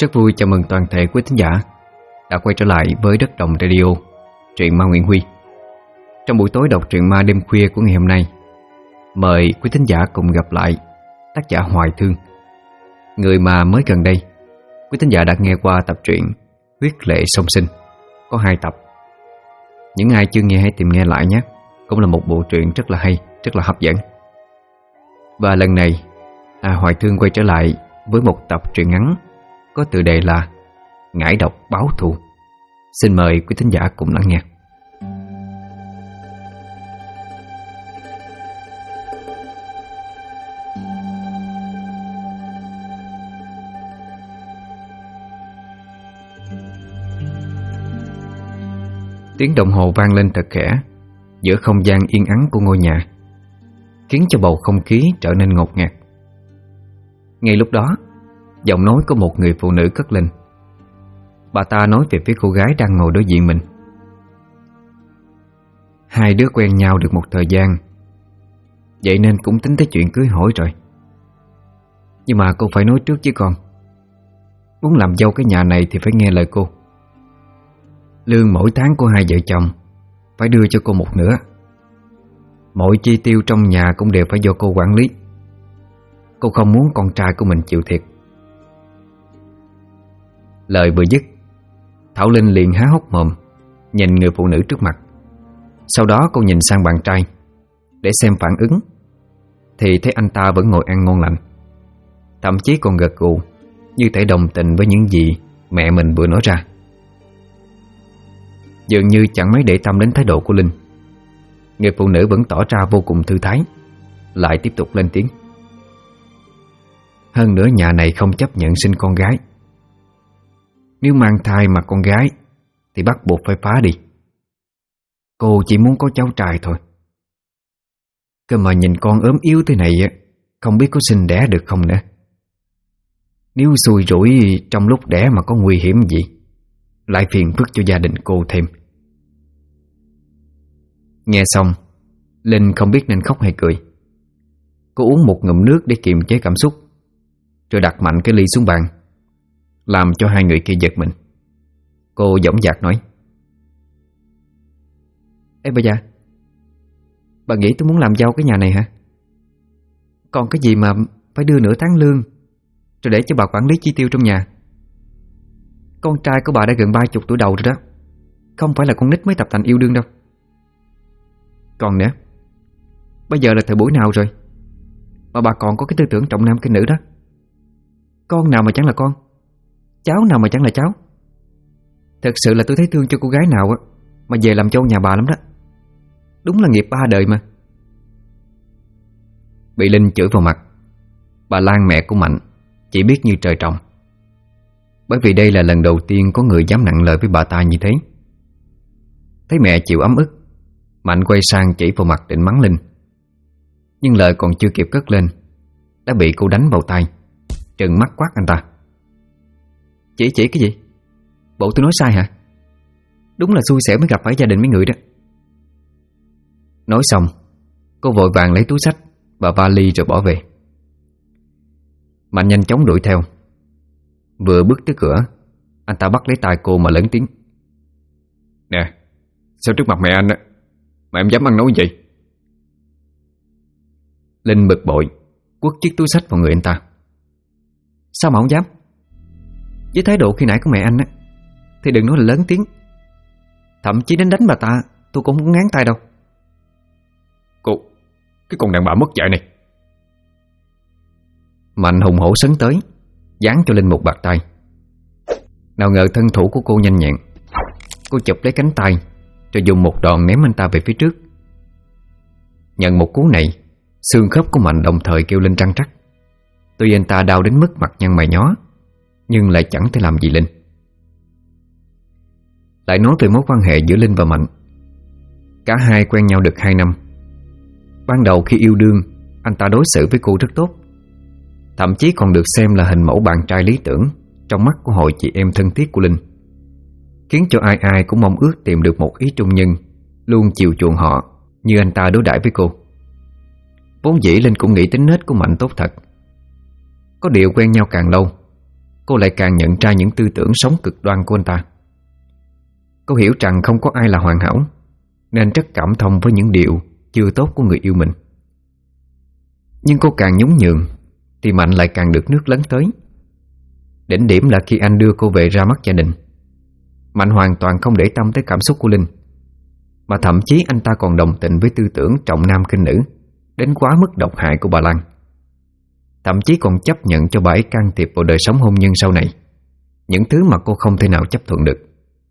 Rất vui chào mừng toàn thể quý thính giả đã quay trở lại với Đất Đồng Radio, truyện ma Nguyễn Huy. Trong buổi tối đọc truyện ma đêm khuya của ngày hôm nay, mời quý thính giả cùng gặp lại tác giả Hoài Thương, người mà mới gần đây quý thính giả đã nghe qua tập truyện Huyết Lệ Song Sinh có 2 tập. Những ai chưa nghe hãy tìm nghe lại nhé. Cũng là một bộ truyện rất là hay, rất là hấp dẫn. Và lần này Hoài Thương quay trở lại với một tập truyện ngắn có tựa đề là Ngải Độc Báo Thù. Xin mời quý thính giả cùng lắng nghe. Tiếng đồng hồ vang lên thật khẽ giữa không gian yên ắng của ngôi nhà, khiến cho bầu không khí trở nên ngột ngạt. Ngay lúc đó, giọng nói của một người phụ nữ cất lên. Bà ta nói về phía cô gái đang ngồi đối diện mình. Hai đứa quen nhau được một thời gian, vậy nên cũng tính tới chuyện cưới hỏi rồi. Nhưng mà cô phải nói trước với con, muốn làm dâu cái nhà này thì phải nghe lời cô. Lương mỗi tháng của hai vợ chồng phải đưa cho cô một nửa. Mọi chi tiêu trong nhà cũng đều phải do cô quản lý. Cô không muốn con trai của mình chịu thiệt. Lời vừa dứt, Thảo Linh liền há hốc mồm nhìn người phụ nữ trước mặt. Sau đó cô nhìn sang bạn trai để xem phản ứng, thì thấy anh ta vẫn ngồi ăn ngon lành, thậm chí còn gật gù như thể đồng tình với những gì mẹ mình vừa nói ra. Dường như chẳng mấy để tâm đến thái độ của Linh, người phụ nữ vẫn tỏ ra vô cùng thư thái, lại tiếp tục lên tiếng. Hơn nữa nhà này không chấp nhận sinh con gái. Nếu mang thai mà con gái thì bắt buộc phải phá đi. Cô chỉ muốn có cháu trai thôi. Cơ mà nhìn con ốm yếu thế này, không biết có sinh đẻ được không nữa. Nếu xui rủi trong lúc đẻ mà có nguy hiểm gì, lại phiền phức cho gia đình cô thêm. Nghe xong, Linh không biết nên khóc hay cười. Cô uống một ngụm nước để kiềm chế cảm xúc, rồi đặt mạnh cái ly xuống bàn, làm cho hai người kia giật mình. Cô dõng dạc nói: Ê bà già, bà nghĩ tôi muốn làm dâu cái nhà này hả? Còn cái gì mà phải đưa nửa tháng lương rồi để cho bà quản lý chi tiêu trong nhà? Con trai của bà đã gần 30 tuổi đầu rồi đó, không phải là con nít mới tập thành yêu đương đâu. Còn nữa, bây giờ là thời buổi nào rồi mà bà còn có cái tư tưởng trọng nam khinh nữ đó? Con nào mà chẳng là con, cháu nào mà chẳng là cháu. Thật sự là tôi thấy thương cho cô gái nào mà về làm dâu nhà bà lắm đó. Đúng là nghiệp 3 đời mà. Bị Linh chửi vào mặt, bà Lan mẹ của Mạnh chỉ biết như trời trồng. Bởi vì đây là lần đầu tiên có người dám nặng lời với bà ta như thế. Thấy mẹ chịu ấm ức, Mạnh quay sang chỉ vào mặt định mắng Linh. Nhưng lời còn chưa kịp cất lên đã bị cô đánh vào tay, trừng mắt quát anh ta. Chỉ cái gì? Bộ tôi nói sai hả? Đúng là xui xẻo mới gặp phải gia đình mấy người đó. Nói xong, cô vội vàng lấy túi xách và vali rồi bỏ về. Mạnh nhanh chóng đuổi theo. Vừa bước tới cửa, anh ta bắt lấy tay cô mà lớn tiếng: Nè, sao trước mặt mẹ anh mà em dám ăn nói gì? Linh bực bội quất chiếc túi xách vào người anh ta. Sao mà không dám? Với thái độ khi nãy của mẹ anh thì đừng nói là lớn tiếng. Thậm chí đến đánh bà ta tôi cũng không ngán tay đâu. Cô, cái con đàn bà mất dạy này! Mạnh hùng hổ sấn tới, giáng cho Linh một bạt tay. Nào ngờ thân thủ của cô nhanh nhẹn, cô chụp lấy cánh tay rồi dùng một đòn ném anh ta về phía trước. Nhận một cú này, xương khớp của Mạnh đồng thời kêu lên răng rắc. Tuy anh ta đau đến mức mặt nhăn mày nhó, nhưng lại chẳng thể làm gì Linh. Lại nói về mối quan hệ giữa Linh và Mạnh. Cả hai quen nhau được 2 năm. Ban đầu khi yêu đương, anh ta đối xử với cô rất tốt, thậm chí còn được xem là hình mẫu bạn trai lý tưởng trong mắt của hội chị em thân thiết của Linh, khiến cho ai ai cũng mong ước tìm được một ý trung nhân luôn chiều chuộng họ như anh ta đối đãi với cô. Vốn dĩ Linh cũng nghĩ tính nết của Mạnh tốt thật. Có điều quen nhau càng lâu, cô lại càng nhận ra những tư tưởng sống cực đoan của anh ta. Cô hiểu rằng không có ai là hoàn hảo, nên rất cảm thông với những điều chưa tốt của người yêu mình. Nhưng cô càng nhún nhường thì Mạnh lại càng được nước lấn tới. Đỉnh điểm là khi anh đưa cô về ra mắt gia đình, Mạnh hoàn toàn không để tâm tới cảm xúc của Linh, mà thậm chí anh ta còn đồng tình với tư tưởng trọng nam khinh nữ đến quá mức độc hại của bà Lan. Thậm chí còn chấp nhận cho bà ấy can thiệp vào đời sống hôn nhân sau này, những thứ mà cô không thể nào chấp thuận được.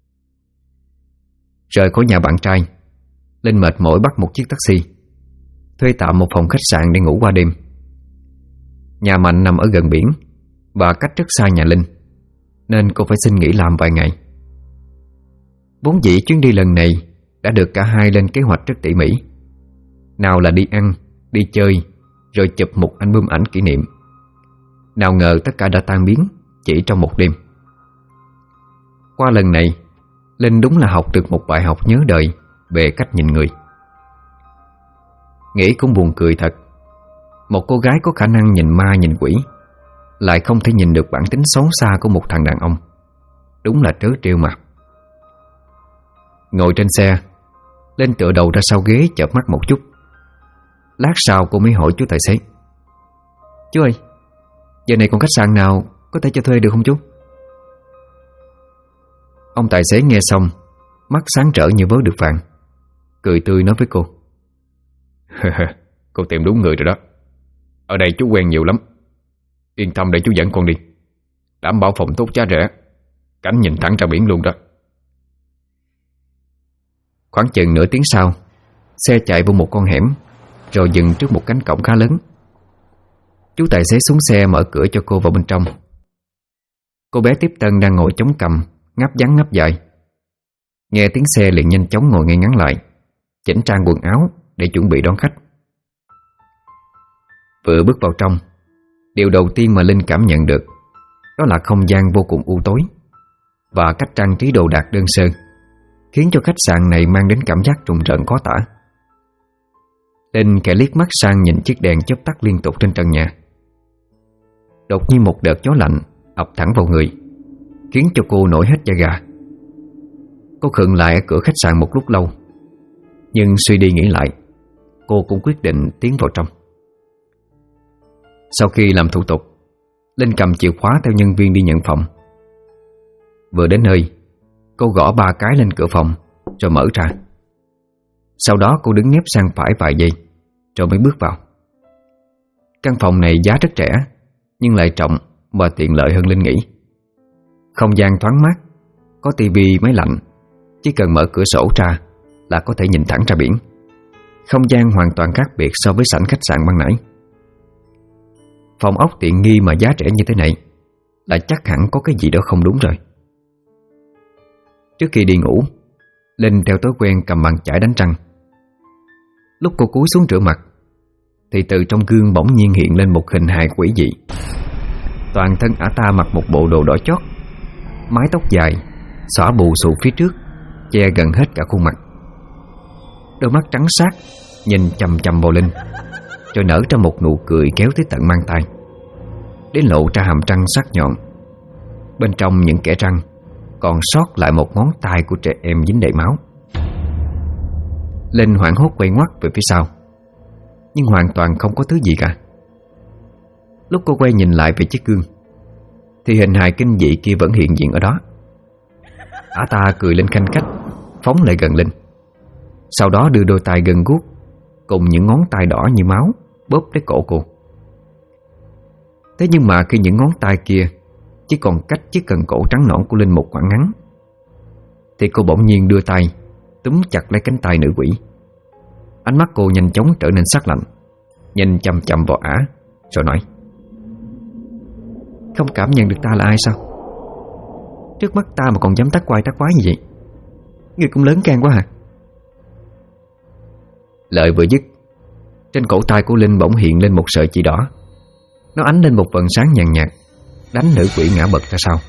Rời khỏi nhà bạn trai, Linh mệt mỏi bắt một chiếc taxi, thuê tạm một phòng khách sạn để ngủ qua đêm. Nhà Mạnh nằm ở gần biển và cách rất xa nhà Linh, nên cô phải xin nghỉ làm vài ngày. Vốn dĩ chuyến đi lần này đã được cả hai lên kế hoạch rất tỉ mỉ. Nào là đi ăn, đi chơi, rồi chụp một album ảnh kỷ niệm. Nào ngờ tất cả đã tan biến chỉ trong một đêm. Qua lần này, Linh đúng là học được một bài học nhớ đời về cách nhìn người. Nghĩ cũng buồn cười thật. Một cô gái có khả năng nhìn ma nhìn quỷ lại không thể nhìn được bản tính xấu xa của một thằng đàn ông. Đúng là trớ trêu mà. Ngồi trên xe, Linh tựa đầu ra sau ghế chợp mắt một chút. Lát sau cô mới hỏi chú tài xế: "Chú ơi, giờ này còn khách sạn nào có thể cho thuê được không chú?" Ông tài xế nghe xong, mắt sáng rỡ như vớ được vàng, cười tươi nói với cô: "Cô tìm đúng người rồi đó. Ở đây chú quen nhiều lắm. Yên tâm để chú dẫn con đi. Đảm bảo phòng tốt giá rẻ, cảnh nhìn thẳng ra biển luôn đó." Khoảng chừng nửa tiếng sau, xe chạy vô một con hẻm, rồi dừng trước một cánh cổng khá lớn. Chú tài xế xuống xe mở cửa cho cô vào bên trong. Cô bé tiếp tân đang ngồi chống cằm, ngáp ngắn ngáp dài. Nghe tiếng xe liền nhanh chóng ngồi ngay ngắn lại, chỉnh trang quần áo để chuẩn bị đón khách. Vừa bước vào trong, điều đầu tiên mà Linh cảm nhận được đó là không gian vô cùng u tối và cách trang trí đồ đạc đơn sơ, khiến cho khách sạn này mang đến cảm giác rùng rợn khó tả. Linh kẻ liếc mắt sang nhìn chiếc đèn chớp tắt liên tục trên trần nhà. Đột nhiên một đợt gió lạnh ập thẳng vào người, khiến cho cô nổi hết da gà. Cô khựng lại ở cửa khách sạn một lúc lâu, nhưng suy đi nghĩ lại, cô cũng quyết định tiến vào trong. Sau khi làm thủ tục, Linh cầm chìa khóa theo nhân viên đi nhận phòng. Vừa đến nơi, cô gõ 3 cái lên cửa phòng rồi mở ra. Sau đó cô đứng nép sang phải vài giây rồi mới bước vào. Căn phòng này giá rất rẻ, nhưng lại trọng và tiện lợi hơn Linh nghĩ. Không gian thoáng mát, có tivi, máy lạnh, chỉ cần mở cửa sổ ra là có thể nhìn thẳng ra biển. Không gian hoàn toàn khác biệt so với sảnh khách sạn ban nãy. Phòng ốc tiện nghi mà giá rẻ như thế này là chắc hẳn có cái gì đó không đúng rồi. Trước khi đi ngủ, Linh theo thói quen cầm bàn chải đánh răng. Lúc cô cúi xuống rửa mặt thì từ trong gương bỗng nhiên hiện lên một hình hài quỷ dị. Toàn thân ả ta mặc một bộ đồ đỏ chót, mái tóc dài xõa bù xù phía trước, che gần hết cả khuôn mặt. Đôi mắt trắng xác nhìn chằm chằm vào Linh, rồi nở ra một nụ cười kéo tới tận mang tai, đến lộ ra hàm răng sắc nhọn. Bên trong những kẽ răng còn sót lại một ngón tay của trẻ em dính đầy máu. Linh hoảng hốt quay ngoắt về phía sau, nhưng hoàn toàn không có thứ gì cả. Lúc cô quay nhìn lại về chiếc gương thì hình hài kinh dị kia vẫn hiện diện ở đó. Ả ta cười lên khanh khách, phóng lại gần Linh. Sau đó đưa đôi tay gần guốc cùng những ngón tay đỏ như máu bóp lấy cổ cô. Thế nhưng mà khi những ngón tay kia chỉ còn cách chiếc cần cổ trắng nõn của Linh một khoảng ngắn, thì cô bỗng nhiên đưa tay túm chặt lấy cánh tay nữ quỷ. Ánh mắt cô nhanh chóng trở nên sắc lạnh, nhìn chằm chằm vào ả rồi nói: "Không cảm nhận được ta là ai sao? Trước mắt ta mà còn dám tắc quai tắc quái như vậy, ngươi cũng lớn gan quá hả?" Lời vừa dứt, trên cổ tay của Linh bỗng hiện lên một sợi chỉ đỏ. Nó ánh lên một vầng sáng nhàn nhạt, đánh nữ quỷ ngã bật ra sau.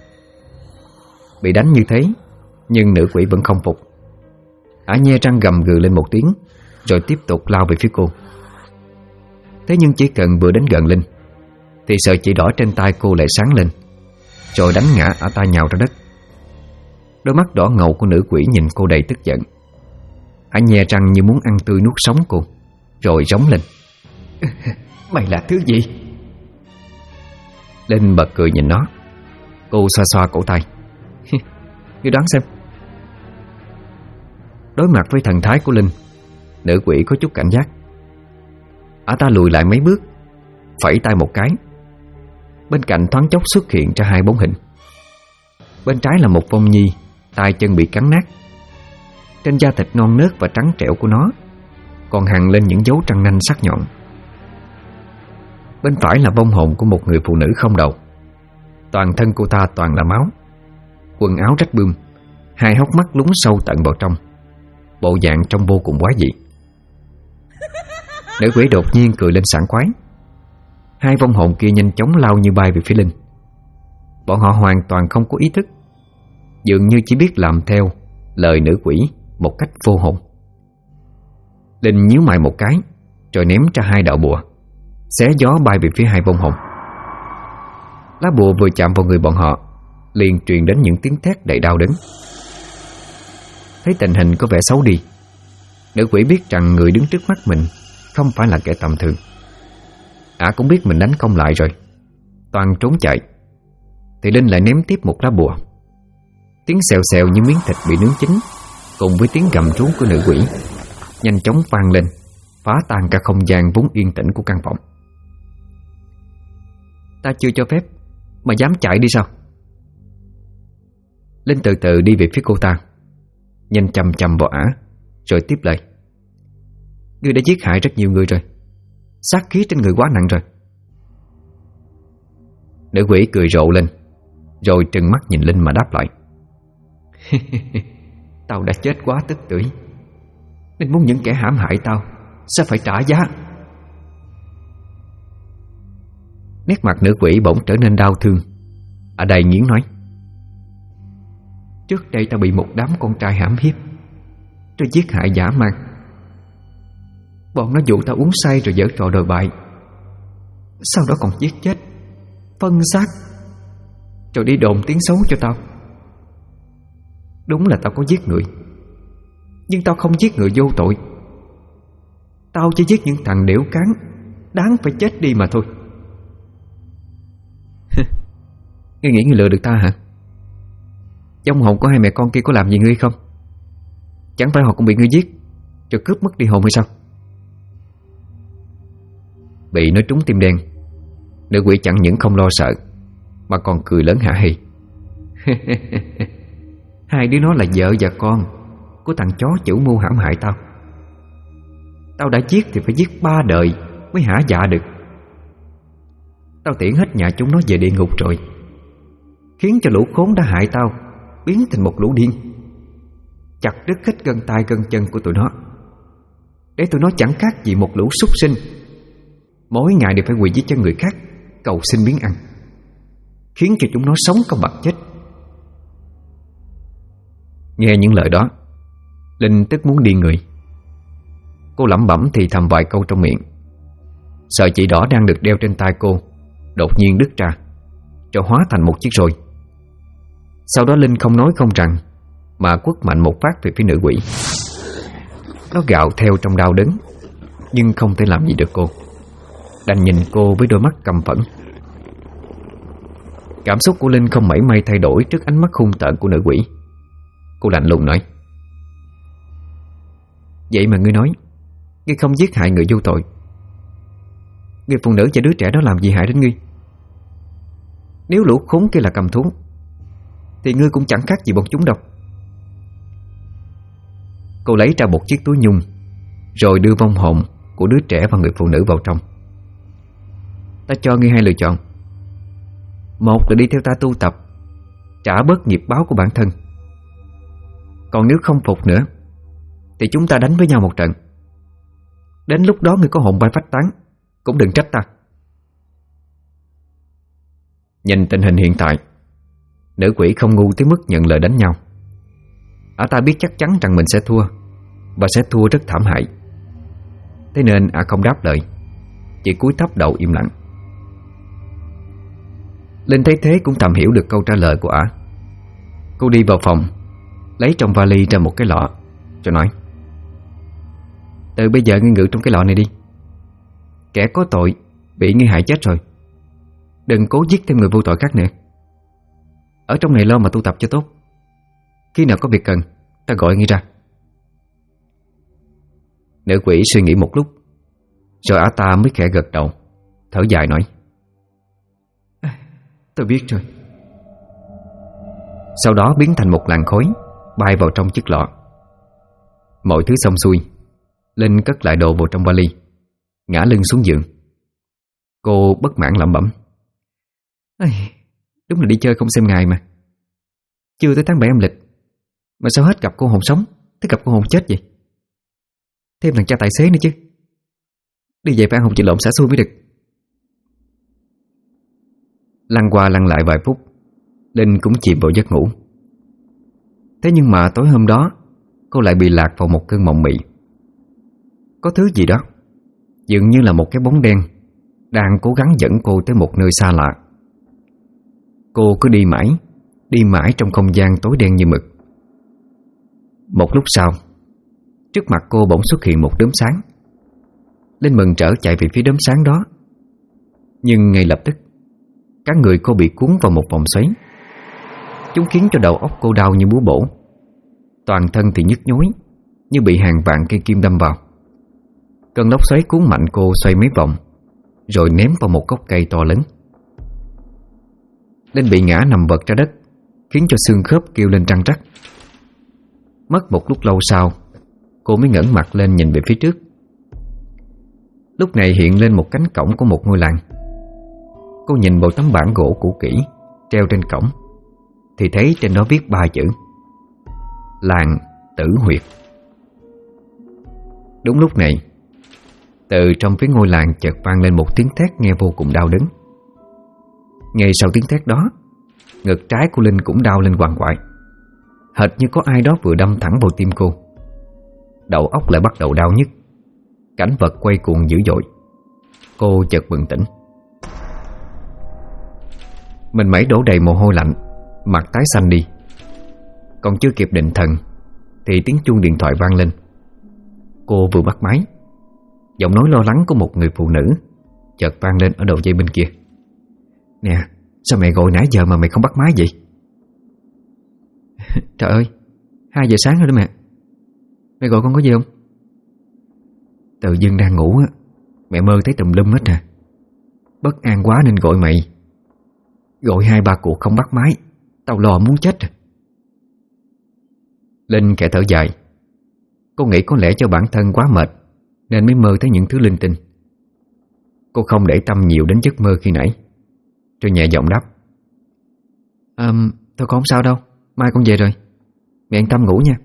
Bị đánh như thế, nhưng nữ quỷ vẫn không phục. Ả nhe răng gầm gừ lên một tiếng, rồi tiếp tục lao về phía cô. Thế nhưng chỉ cần vừa đến gần Linh thì sợi chỉ đỏ trên tay cô lại sáng lên, rồi đánh ngã ả ta nhào ra đất. Đôi mắt đỏ ngầu của nữ quỷ nhìn cô đầy tức giận. Ả nhe răng như muốn ăn tươi nuốt sống cô, rồi rống lên: Mày là thứ gì? Linh bật cười nhìn nó. Cô xoa xoa cổ tay: Ngươi đoán xem. Đối mặt với thần thái của Linh, nữ quỷ có chút cảnh giác. Ả ta lùi lại mấy bước, phẩy tay một cái. Bên cạnh thoáng chốc xuất hiện ra hai bóng hình. Bên trái là một vong nhi, tay chân bị cắn nát. Trên da thịt non nớt và trắng trẻo của nó còn hằn lên những dấu răng nanh sắc nhọn. Bên phải là vong hồn của một người phụ nữ không đầu. Toàn thân cô ta toàn là máu, quần áo rách bươm, hai hốc mắt lún sâu tận vào trong, bộ dạng trông vô cùng quái dị. Nữ quỷ đột nhiên cười lên sảng khoái. Hai vong hồn kia nhanh chóng lao như bay về phía Linh. Bọn họ hoàn toàn không có ý thức, dường như chỉ biết làm theo lời nữ quỷ một cách vô hồn. Linh nhíu mày một cái, rồi ném ra hai đạo bùa, xé gió bay về phía hai vong hồn. Lá bùa vừa chạm vào người bọn họ, liền truyền đến những tiếng thét đầy đau đớn. Thấy tình hình có vẻ xấu đi, nữ quỷ biết rằng người đứng trước mắt mình không phải là kẻ tầm thường. Ả cũng biết mình đánh không lại rồi, toàn trốn chạy. Thì Linh lại ném tiếp một lá bùa. Tiếng xèo xèo như miếng thịt bị nướng chín, cùng với tiếng gầm rú của nữ quỷ nhanh chóng vang lên, phá tan cả không gian vốn yên tĩnh của căn phòng. Ta chưa cho phép mà dám chạy đi sao? Linh từ từ đi về phía cô ta, nhìn chằm chằm vào Ả, rồi tiếp lời: Ngươi đã giết hại rất nhiều người rồi, sát khí trên người quá nặng rồi. Nữ quỷ cười rộ lên, rồi trừng mắt nhìn Linh mà đáp lại: Tao đã chết quá tức tưởi, nên muốn những kẻ hãm hại tao sẽ phải trả giá. Nét mặt nữ quỷ bỗng trở nên đau thương. Ở đây nghiến nói: Trước đây tao bị một đám con trai hãm hiếp, rồi giết hại dã man. Bọn nó dụ tao uống say rồi giở trò đồi bại, sau đó còn giết chết, phân xác, rồi đi đồn tiếng xấu cho tao. Đúng là tao có giết người, nhưng tao không giết người vô tội. Tao chỉ giết những thằng đểu cán đáng phải chết đi mà thôi. Ngươi nghĩ ngươi lừa được ta hả? Vong hồn của hai mẹ con kia có làm gì ngươi không? Chẳng phải họ cũng bị ngươi giết rồi cướp mất đi hồn hay sao? Bị nói trúng tim đen, nữ quỷ chẳng những không lo sợ mà còn cười lớn hả hê. Hai đứa nó là vợ và con của thằng chó chủ mưu hãm hại tao. Tao đã giết thì phải giết 3 đời mới hả dạ được. Tao tiễn hết nhà chúng nó về địa ngục rồi, khiến cho lũ khốn đã hại tao biến thành một lũ điên, chặt đứt hết gân tay gân chân của tụi nó, để tụi nó chẳng khác gì một lũ súc sinh, mỗi ngày đều phải quỳ dưới chân người khác cầu xin miếng ăn, khiến cho chúng nó sống không bằng chết. Nghe những lời đó, Linh tức muốn điên người. Cô lẩm bẩm thì thầm vài câu trong miệng. Sợi chỉ đỏ đang được đeo trên tay cô đột nhiên đứt ra, rồi hóa thành một chiếc roi. Sau đó Linh không nói không rằng mà quất mạnh một phát về phía nữ quỷ. Nó gào theo trong đau đớn, nhưng không thể làm gì được cô, đành nhìn cô với đôi mắt căm phẫn. Cảm xúc của Linh không mảy may thay đổi trước ánh mắt hung tợn của nữ quỷ. Cô lạnh lùng nói: Vậy mà ngươi nói ngươi không giết hại người vô tội, người phụ nữ và đứa trẻ đó làm gì hại đến ngươi? Nếu lũ khốn kia là cầm thú thì ngươi cũng chẳng khác gì bọn chúng đâu. Cô lấy ra một chiếc túi nhung, rồi đưa vong hồn của đứa trẻ và người phụ nữ vào trong. Ta cho ngươi hai lựa chọn. Một là đi theo ta tu tập, trả bớt nghiệp báo của bản thân. Còn nếu không phục nữa thì chúng ta đánh với nhau một trận. Đến lúc đó ngươi có hồn bay phách tán cũng đừng trách ta. Nhìn tình hình hiện tại, nữ quỷ không ngu tới mức nhận lời đánh nhau. Ả ta biết chắc chắn rằng mình sẽ thua, và sẽ thua rất thảm hại. Thế nên ả không đáp lời, chỉ cúi thấp đầu im lặng. Linh thấy thế cũng thầm hiểu được câu trả lời của ả. Cô đi vào phòng, lấy trong vali ra một cái lọ, rồi nói: từ bây giờ ngươi ngự trong cái lọ này đi. Kẻ có tội bị ngươi hại chết rồi, đừng cố giết thêm người vô tội khác nữa. Ở trong này lo mà tu tập cho tốt. Khi nào có việc cần, ta gọi ngươi ra. Nữ quỷ suy nghĩ một lúc, rồi ả ta mới khẽ gật đầu, thở dài nói: tôi biết rồi. Sau đó biến thành một làn khói bay vào trong chiếc lọ. Mọi thứ xong xuôi, Linh cất lại đồ vào trong vali, ngã lưng xuống giường. Cô bất mãn lẩm bẩm: đúng là đi chơi không xem ngày mà. Chưa tới tháng 7 âm lịch mà sao hết gặp cô hồn sống tới gặp cô hồn chết vậy? Thêm thằng cha tài xế nữa chứ. Đi về phải ăn hồng chị lộn xả xui mới được. Lăn qua lăn lại vài phút, Linh cũng chìm vào giấc ngủ. Thế nhưng mà tối hôm đó, cô lại bị lạc vào một cơn mộng mị. Có thứ gì đó, dường như là một cái bóng đen, đang cố gắng dẫn cô tới một nơi xa lạ. Cô cứ đi mãi trong không gian tối đen như mực. Một lúc sau, trước mặt cô bỗng xuất hiện một đốm sáng. Linh mừng rỡ chạy về phía đốm sáng đó. Nhưng ngay lập tức, cả người cô bị cuốn vào một vòng xoáy. Chúng khiến cho đầu óc cô đau như búa bổ. Toàn thân thì nhức nhối, như bị hàng vạn cây kim đâm vào. Cơn lốc xoáy cuốn mạnh cô xoay mấy vòng, rồi ném vào một gốc cây to lớn. Linh bị ngã nằm vật ra đất, khiến cho xương khớp kêu lên răng rắc. Mất một lúc lâu sau, cô mới ngẩng mặt lên nhìn về phía trước. Lúc này hiện lên một cánh cổng của một ngôi làng. Cô nhìn vào tấm bảng gỗ cũ kỹ treo trên cổng, thì thấy trên đó viết 3 chữ: Làng Tử Huyệt. Đúng lúc này, từ trong phía ngôi làng chợt vang lên một tiếng thét nghe vô cùng đau đớn. Ngay sau tiếng thét đó, ngực trái của Linh cũng đau lên quằn quại, hệt như có ai đó vừa đâm thẳng vào tim cô. Đầu óc lại bắt đầu đau nhức. Cảnh vật quay cuồng dữ dội. Cô chợt bừng tỉnh. Mình mẩy đổ đầy mồ hôi lạnh, mặt tái xanh đi. Còn chưa kịp định thần thì tiếng chuông điện thoại vang lên. Cô vừa bắt máy, giọng nói lo lắng của một người phụ nữ chợt vang lên ở đầu dây bên kia: Nè, sao mẹ gọi nãy giờ mà mày không bắt máy vậy? Trời ơi, 2 giờ sáng rồi đó mẹ. Mẹ gọi con có gì không? Tự dưng đang ngủ á, mẹ mơ thấy tùm lum hết à. Bất an quá nên gọi mày. Gọi 2-3 cuộc không bắt máy, tao lo muốn chết à. Linh khẽ thở dài. Cô nghĩ có lẽ cho bản thân quá mệt nên mới mơ thấy những thứ linh tinh. Cô không để tâm nhiều đến giấc mơ khi nãy, rồi nhẹ giọng đáp: Thôi con không sao đâu, mai con về rồi. Mẹ yên tâm ngủ nha.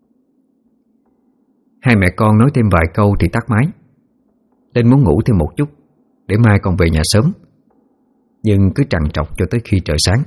Hai mẹ con nói thêm vài câu thì tắt máy. Linh muốn ngủ thêm một chút để mai còn về nhà sớm, nhưng cứ trằn trọc cho tới khi trời sáng.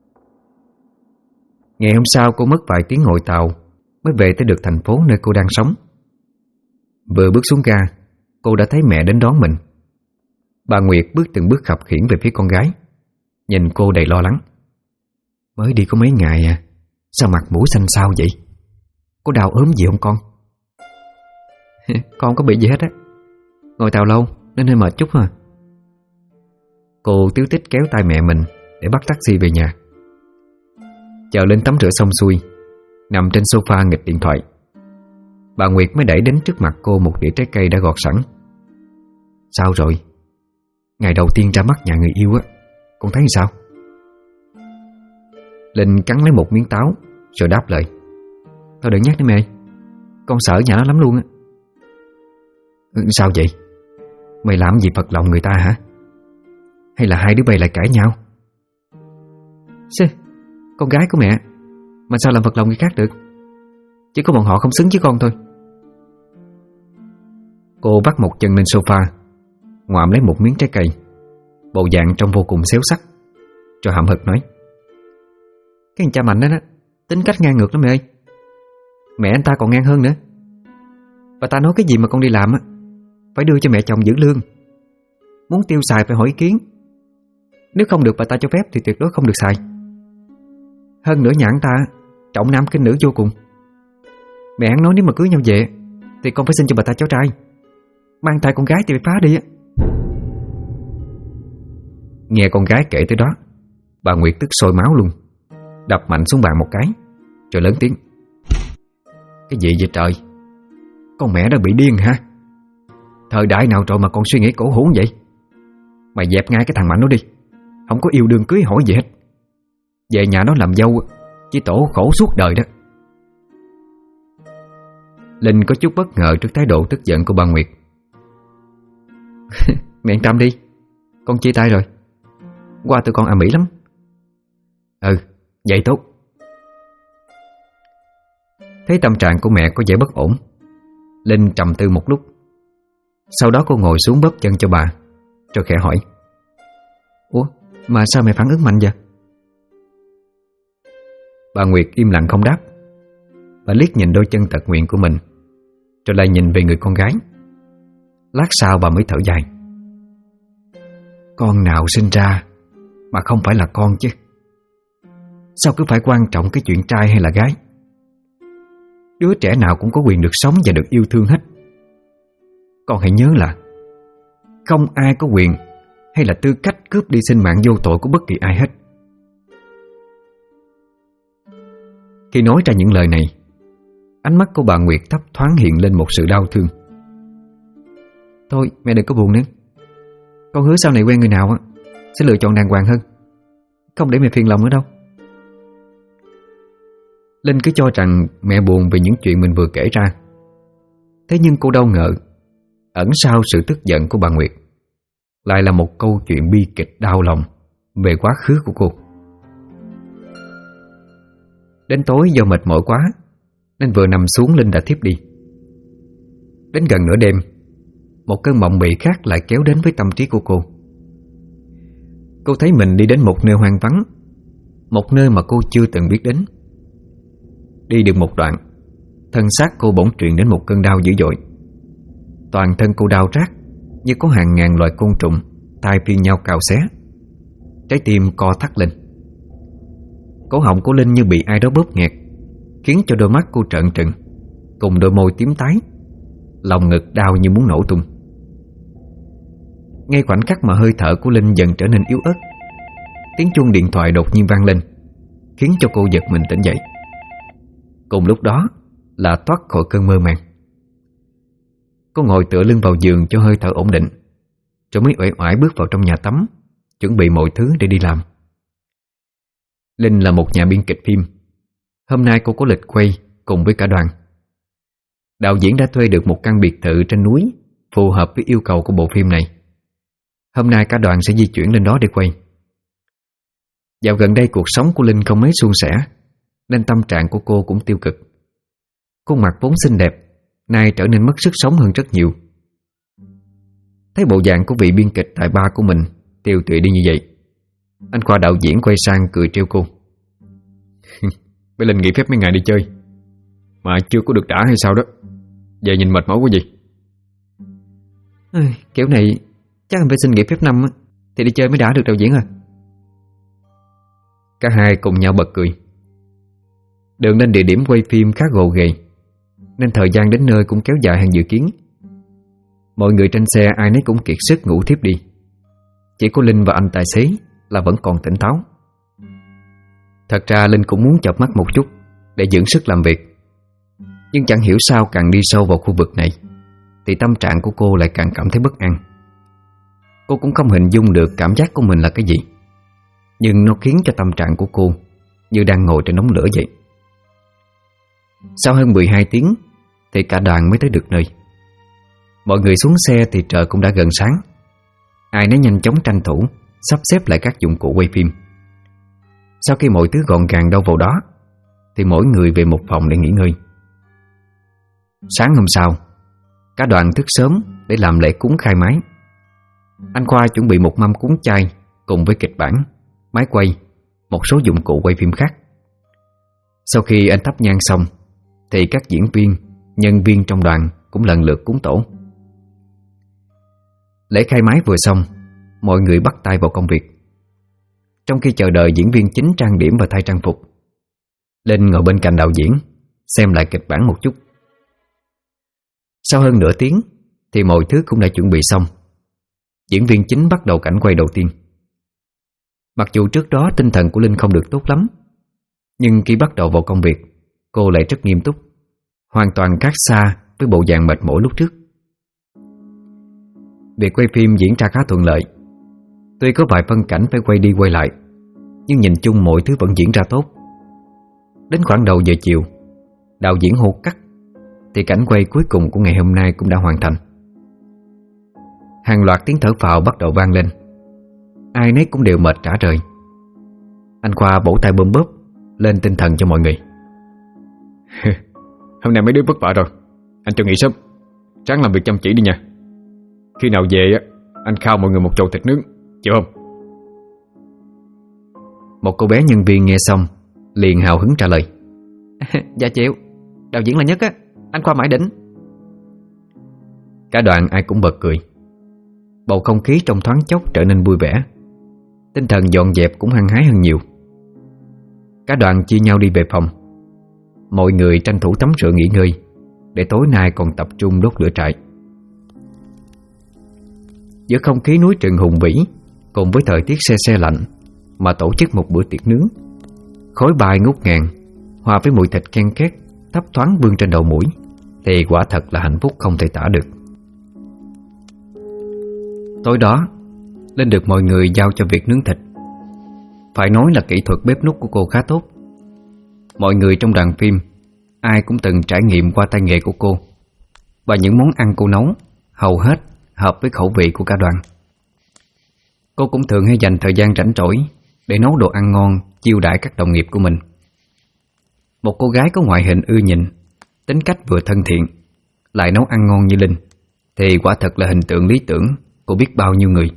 Ngày hôm sau cô mất vài tiếng ngồi tàu mới về tới được thành phố nơi cô đang sống. Vừa bước xuống ga, cô đã thấy mẹ đến đón mình. Bà Nguyệt bước từng bước khập khiễng về phía con gái, nhìn cô đầy lo lắng. Mới đi có mấy ngày à, sao mặt mũi xanh xao vậy? Có đau ốm gì không con? Con không có bị gì hết á, ngồi tàu lâu nên hơi mệt chút à. Cô tíu tít kéo tay mẹ mình để bắt taxi về nhà. Chờ lên tắm rửa xong xuôi, nằm trên sofa nghịch điện thoại, bà Nguyệt mới đẩy đến trước mặt cô một đĩa trái cây đã gọt sẵn. Sao rồi? Ngày đầu tiên ra mắt nhà người yêu á, con thấy sao? Linh cắn lấy một miếng táo rồi đáp lời: Thôi đừng nhắc đến mẹ, con sợ nhà nó lắm luôn á. Sao vậy? Mày làm gì phật lòng người ta hả? Hay là hai đứa bay lại cãi nhau? Con gái của mẹ mà sao làm phật lòng người khác được? Chỉ có bọn họ không xứng với con thôi. Cô vắt một chân lên sofa, ngoạm lấy một miếng trái cây, bộ dạng trông vô cùng xéo sắc, rồi hậm hực nói: Cái thằng cha Mạnh đó, tính cách ngang ngược lắm mẹ ơi. Mẹ anh ta còn ngang hơn nữa. Và ta nói cái gì mà con đi làm á, phải đưa cho mẹ chồng giữ lương. Muốn tiêu xài phải hỏi ý kiến. Nếu không được bà ta cho phép thì tuyệt đối không được xài. Hơn nữa nhà hắn ta trọng nam khinh nữ vô cùng. Mẹ hắn nói nếu mà cưới nhau về thì con phải sinh cho bà ta cháu trai, mang thai con gái thì phải phá đi á. Nghe con gái kể tới đó, bà Nguyệt tức sôi máu luôn, đập mạnh xuống bàn một cái rồi lớn tiếng: Cái gì vậy trời? Con mẹ đã bị điên hả? Thời đại nào rồi mà còn suy nghĩ cổ hủ vậy? Mày dẹp ngay cái thằng Mạnh nó đi, không có yêu đương cưới hỏi gì hết. Về nhà nó làm dâu chỉ tổ khổ suốt đời đó. Linh có chút bất ngờ trước thái độ tức giận của bà Nguyệt. Mẹ yên tâm đi, con chia tay rồi. Qua tụi con ầm ĩ lắm. Ừ, vậy tốt. Thấy tâm trạng của mẹ có vẻ bất ổn, Linh trầm tư một lúc. Sau đó cô ngồi xuống bóp chân cho bà, rồi khẽ hỏi: Ủa, mà sao mẹ phản ứng mạnh vậy? Bà Nguyệt im lặng không đáp. Bà liếc nhìn đôi chân tật nguyền của mình, rồi lại nhìn về người con gái. Lát sau bà mới thở dài: Con nào sinh ra mà không phải là con chứ? Sao cứ phải quan trọng cái chuyện trai hay là gái? Đứa trẻ nào cũng có quyền được sống và được yêu thương hết. Con hãy nhớ là không ai có quyền hay là tư cách cướp đi sinh mạng vô tội của bất kỳ ai hết. Khi nói ra những lời này, ánh mắt của bà Nguyệt thấp thoáng hiện lên một sự đau thương. Thôi mẹ đừng có buồn nữa. Con hứa sau này quen người nào sẽ lựa chọn đàng hoàng hơn, không để mẹ phiền lòng nữa đâu. Linh cứ cho rằng mẹ buồn vì những chuyện mình vừa kể ra. Thế nhưng cô đâu ngờ ẩn sau sự tức giận của bà Nguyệt lại là một câu chuyện bi kịch đau lòng về quá khứ của cô. Đến tối do mệt mỏi quá nên vừa nằm xuống Linh đã thiếp đi. Đến gần nửa đêm, một cơn mộng mị khác lại kéo đến với tâm trí của cô. Cô thấy mình đi đến một nơi hoang vắng, một nơi mà cô chưa từng biết đến. Đi được một đoạn, thân xác cô bỗng truyền đến một cơn đau dữ dội. Toàn thân cô đau rát như có hàng ngàn loài côn trùng thay phiên nhau cào xé. Trái tim co thắt lên. Cổ họng của Linh như bị ai đó bóp nghẹt, khiến cho đôi mắt cô trợn trừng, cùng đôi môi tím tái. Lòng ngực đau như muốn nổ tung. Ngay khoảnh khắc mà hơi thở của Linh dần trở nên yếu ớt, tiếng chuông điện thoại đột nhiên vang lên, khiến cho cô giật mình tỉnh dậy. Cùng lúc đó là thoát khỏi cơn mơ màng. Cô ngồi tựa lưng vào giường cho hơi thở ổn định, rồi mới uể oải bước vào trong nhà tắm, chuẩn bị mọi thứ để đi làm. Linh là một nhà biên kịch phim. Hôm nay cô có lịch quay cùng với cả đoàn. Đạo diễn đã thuê được một căn biệt thự trên núi phù hợp với yêu cầu của bộ phim này. Hôm nay cả đoàn sẽ di chuyển lên đó để quay. Dạo gần đây cuộc sống của Linh không mấy suôn sẻ, nên tâm trạng của cô cũng tiêu cực. Khuôn mặt vốn xinh đẹp nay trở nên mất sức sống hơn rất nhiều. Thấy bộ dạng của vị biên kịch tài ba của mình tiêu tụy đi như vậy, anh Khoa đạo diễn quay sang cười trêu cô. Bé Linh nghỉ phép mấy ngày đi chơi mà chưa có được đã hay sao đó? Về nhìn mệt mỏi quá gì? Kiểu này chắc anh phải xin nghỉ phép năm thì đi chơi mới đã được đạo diễn à. Cả hai cùng nhau bật cười. Đường lên địa điểm quay phim khá gồ ghề, nên thời gian đến nơi cũng kéo dài hơn dự kiến. Mọi người trên xe ai nấy cũng kiệt sức ngủ thiếp đi. Chỉ có Linh và anh tài xế là vẫn còn tỉnh táo. Thật ra Linh cũng muốn chợp mắt một chút để dưỡng sức làm việc, nhưng chẳng hiểu sao càng đi sâu vào khu vực này thì tâm trạng của cô lại càng cảm thấy bất an. Cô cũng không hình dung được cảm giác của mình là cái gì, nhưng nó khiến cho tâm trạng của cô như đang ngồi trên đống lửa vậy. Sau hơn 12 tiếng thì cả đoàn mới tới được nơi. Mọi người xuống xe thì trời cũng đã gần sáng. Ai nấy nhanh chóng tranh thủ sắp xếp lại các dụng cụ quay phim. Sau khi mọi thứ gọn gàng đâu vào đó thì mỗi người về một phòng để nghỉ ngơi. Sáng hôm sau, cả đoàn thức sớm để làm lễ cúng khai máy. Anh Khoa chuẩn bị một mâm cúng chay cùng với kịch bản, máy quay, một số dụng cụ quay phim khác. Sau khi anh thắp nhang xong thì các diễn viên, nhân viên trong đoàn cũng lần lượt cúng tổ. Lễ khai máy vừa xong, mọi người bắt tay vào công việc. Trong khi chờ đợi diễn viên chính trang điểm và thay trang phục, Linh ngồi bên cạnh đạo diễn xem lại kịch bản một chút. Sau hơn nửa tiếng thì mọi thứ cũng đã chuẩn bị xong. Diễn viên chính bắt đầu cảnh quay đầu tiên. Mặc dù trước đó tinh thần của Linh không được tốt lắm, nhưng khi bắt đầu vào công việc, cô lại rất nghiêm túc, hoàn toàn khác xa với bộ dạng mệt mỏi lúc trước. Việc quay phim diễn ra khá thuận lợi. Tuy có vài phân cảnh phải quay đi quay lại, nhưng nhìn chung mọi thứ vẫn diễn ra tốt. Đến khoảng đầu giờ chiều, đạo diễn hô cắt, thì cảnh quay cuối cùng của ngày hôm nay cũng đã hoàn thành. Hàng loạt tiếng thở phào bắt đầu vang lên. Ai nấy cũng đều mệt rã rời. Anh Khoa bổ tay bơm bóp lên tinh thần cho mọi người. Hôm nay mấy đứa vất vả rồi, anh cho nghỉ sớm. Ráng làm việc chăm chỉ đi nha. Khi nào về anh khao mọi người một chầu thịt nướng, chịu không? Một cô bé nhân viên nghe xong liền hào hứng trả lời. Dạ chịu, đạo diễn là nhất á, anh Khoa mãi đỉnh. Cả đoàn ai cũng bật cười. Bầu không khí trong thoáng chốc trở nên vui vẻ. Tinh thần dọn dẹp cũng hăng hái hơn nhiều. Cả đoàn chia nhau đi về phòng. Mọi người tranh thủ tắm rửa nghỉ ngơi, để tối nay còn tập trung đốt lửa trại. Giữa không khí núi rừng hùng vĩ cùng với thời tiết se se lạnh mà tổ chức một bữa tiệc nướng, khói bài ngút ngàn hòa với mùi thịt ken két thấp thoáng vương trên đầu mũi, thì quả thật là hạnh phúc không thể tả được. Tối đó, Linh được mọi người giao cho việc nướng thịt. Phải nói là kỹ thuật bếp núc của cô khá tốt. Mọi người trong đoàn phim ai cũng từng trải nghiệm qua tay nghề của cô, và những món ăn cô nấu hầu hết hợp với khẩu vị của cả đoàn. Cô cũng thường hay dành thời gian rảnh rỗi để nấu đồ ăn ngon chiêu đãi các đồng nghiệp của mình. Một cô gái có ngoại hình ưa nhìn, tính cách vừa thân thiện, lại nấu ăn ngon như Linh, thì quả thật là hình tượng lý tưởng của biết bao nhiêu người.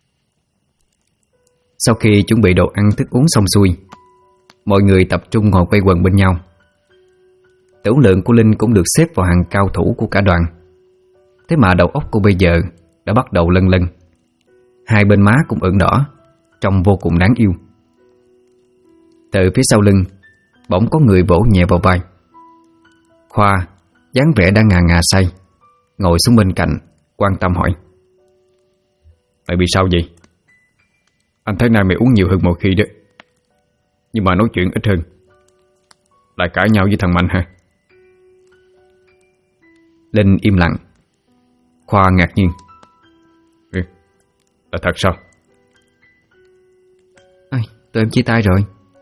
Sau khi chuẩn bị đồ ăn thức uống xong xuôi, mọi người tập trung ngồi quay quần bên nhau. Tửu lượng của Linh cũng được xếp vào hàng cao thủ của cả đoàn. Thế mà đầu óc cô bây giờ đã bắt đầu lân lân. Hai bên má cũng ửng đỏ, trông vô cùng đáng yêu. Từ phía sau lưng bỗng có người vỗ nhẹ vào vai. Khoa, dáng vẻ đang ngà ngà say, ngồi xuống bên cạnh, quan tâm hỏi. Mày bị sao vậy? Anh thấy nay mày uống nhiều hơn mọi khi đó, nhưng mà nói chuyện ít hơn. Lại cãi nhau với thằng Mạnh hả? Linh im lặng. Khoa ngạc nhiên. Là thật sao? Tụi em chia tay rồi.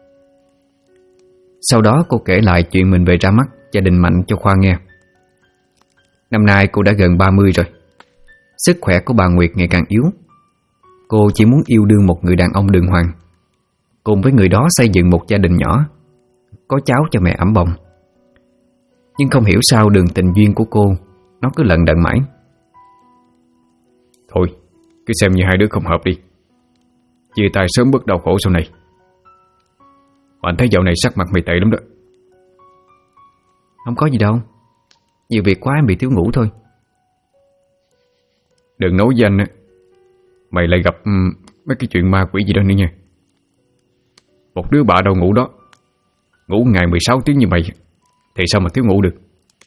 Sau đó cô kể lại chuyện mình về ra mắt gia đình Mạnh cho Khoa nghe. Năm nay cô đã gần 30 rồi. Sức khỏe của bà Nguyệt ngày càng yếu. Cô chỉ muốn yêu đương một người đàn ông đường hoàng, cùng với người đó xây dựng một gia đình nhỏ, có cháu cho mẹ ẵm bồng. Nhưng không hiểu sao đường tình duyên của cô nó cứ lận đận mãi. Thôi, cứ xem như hai đứa không hợp đi. Chia tay sớm bớt đau khổ sau này. Mà anh thấy dạo này sắc mặt mày tệ lắm đó. Không có gì đâu, nhiều việc quá em bị thiếu ngủ thôi. Đừng nói với anh á, mày lại gặp mấy cái chuyện ma quỷ gì đó nữa nha. Một đứa bạ đâu ngủ đó, ngủ ngày 16 tiếng như mày thì sao mà thiếu ngủ được.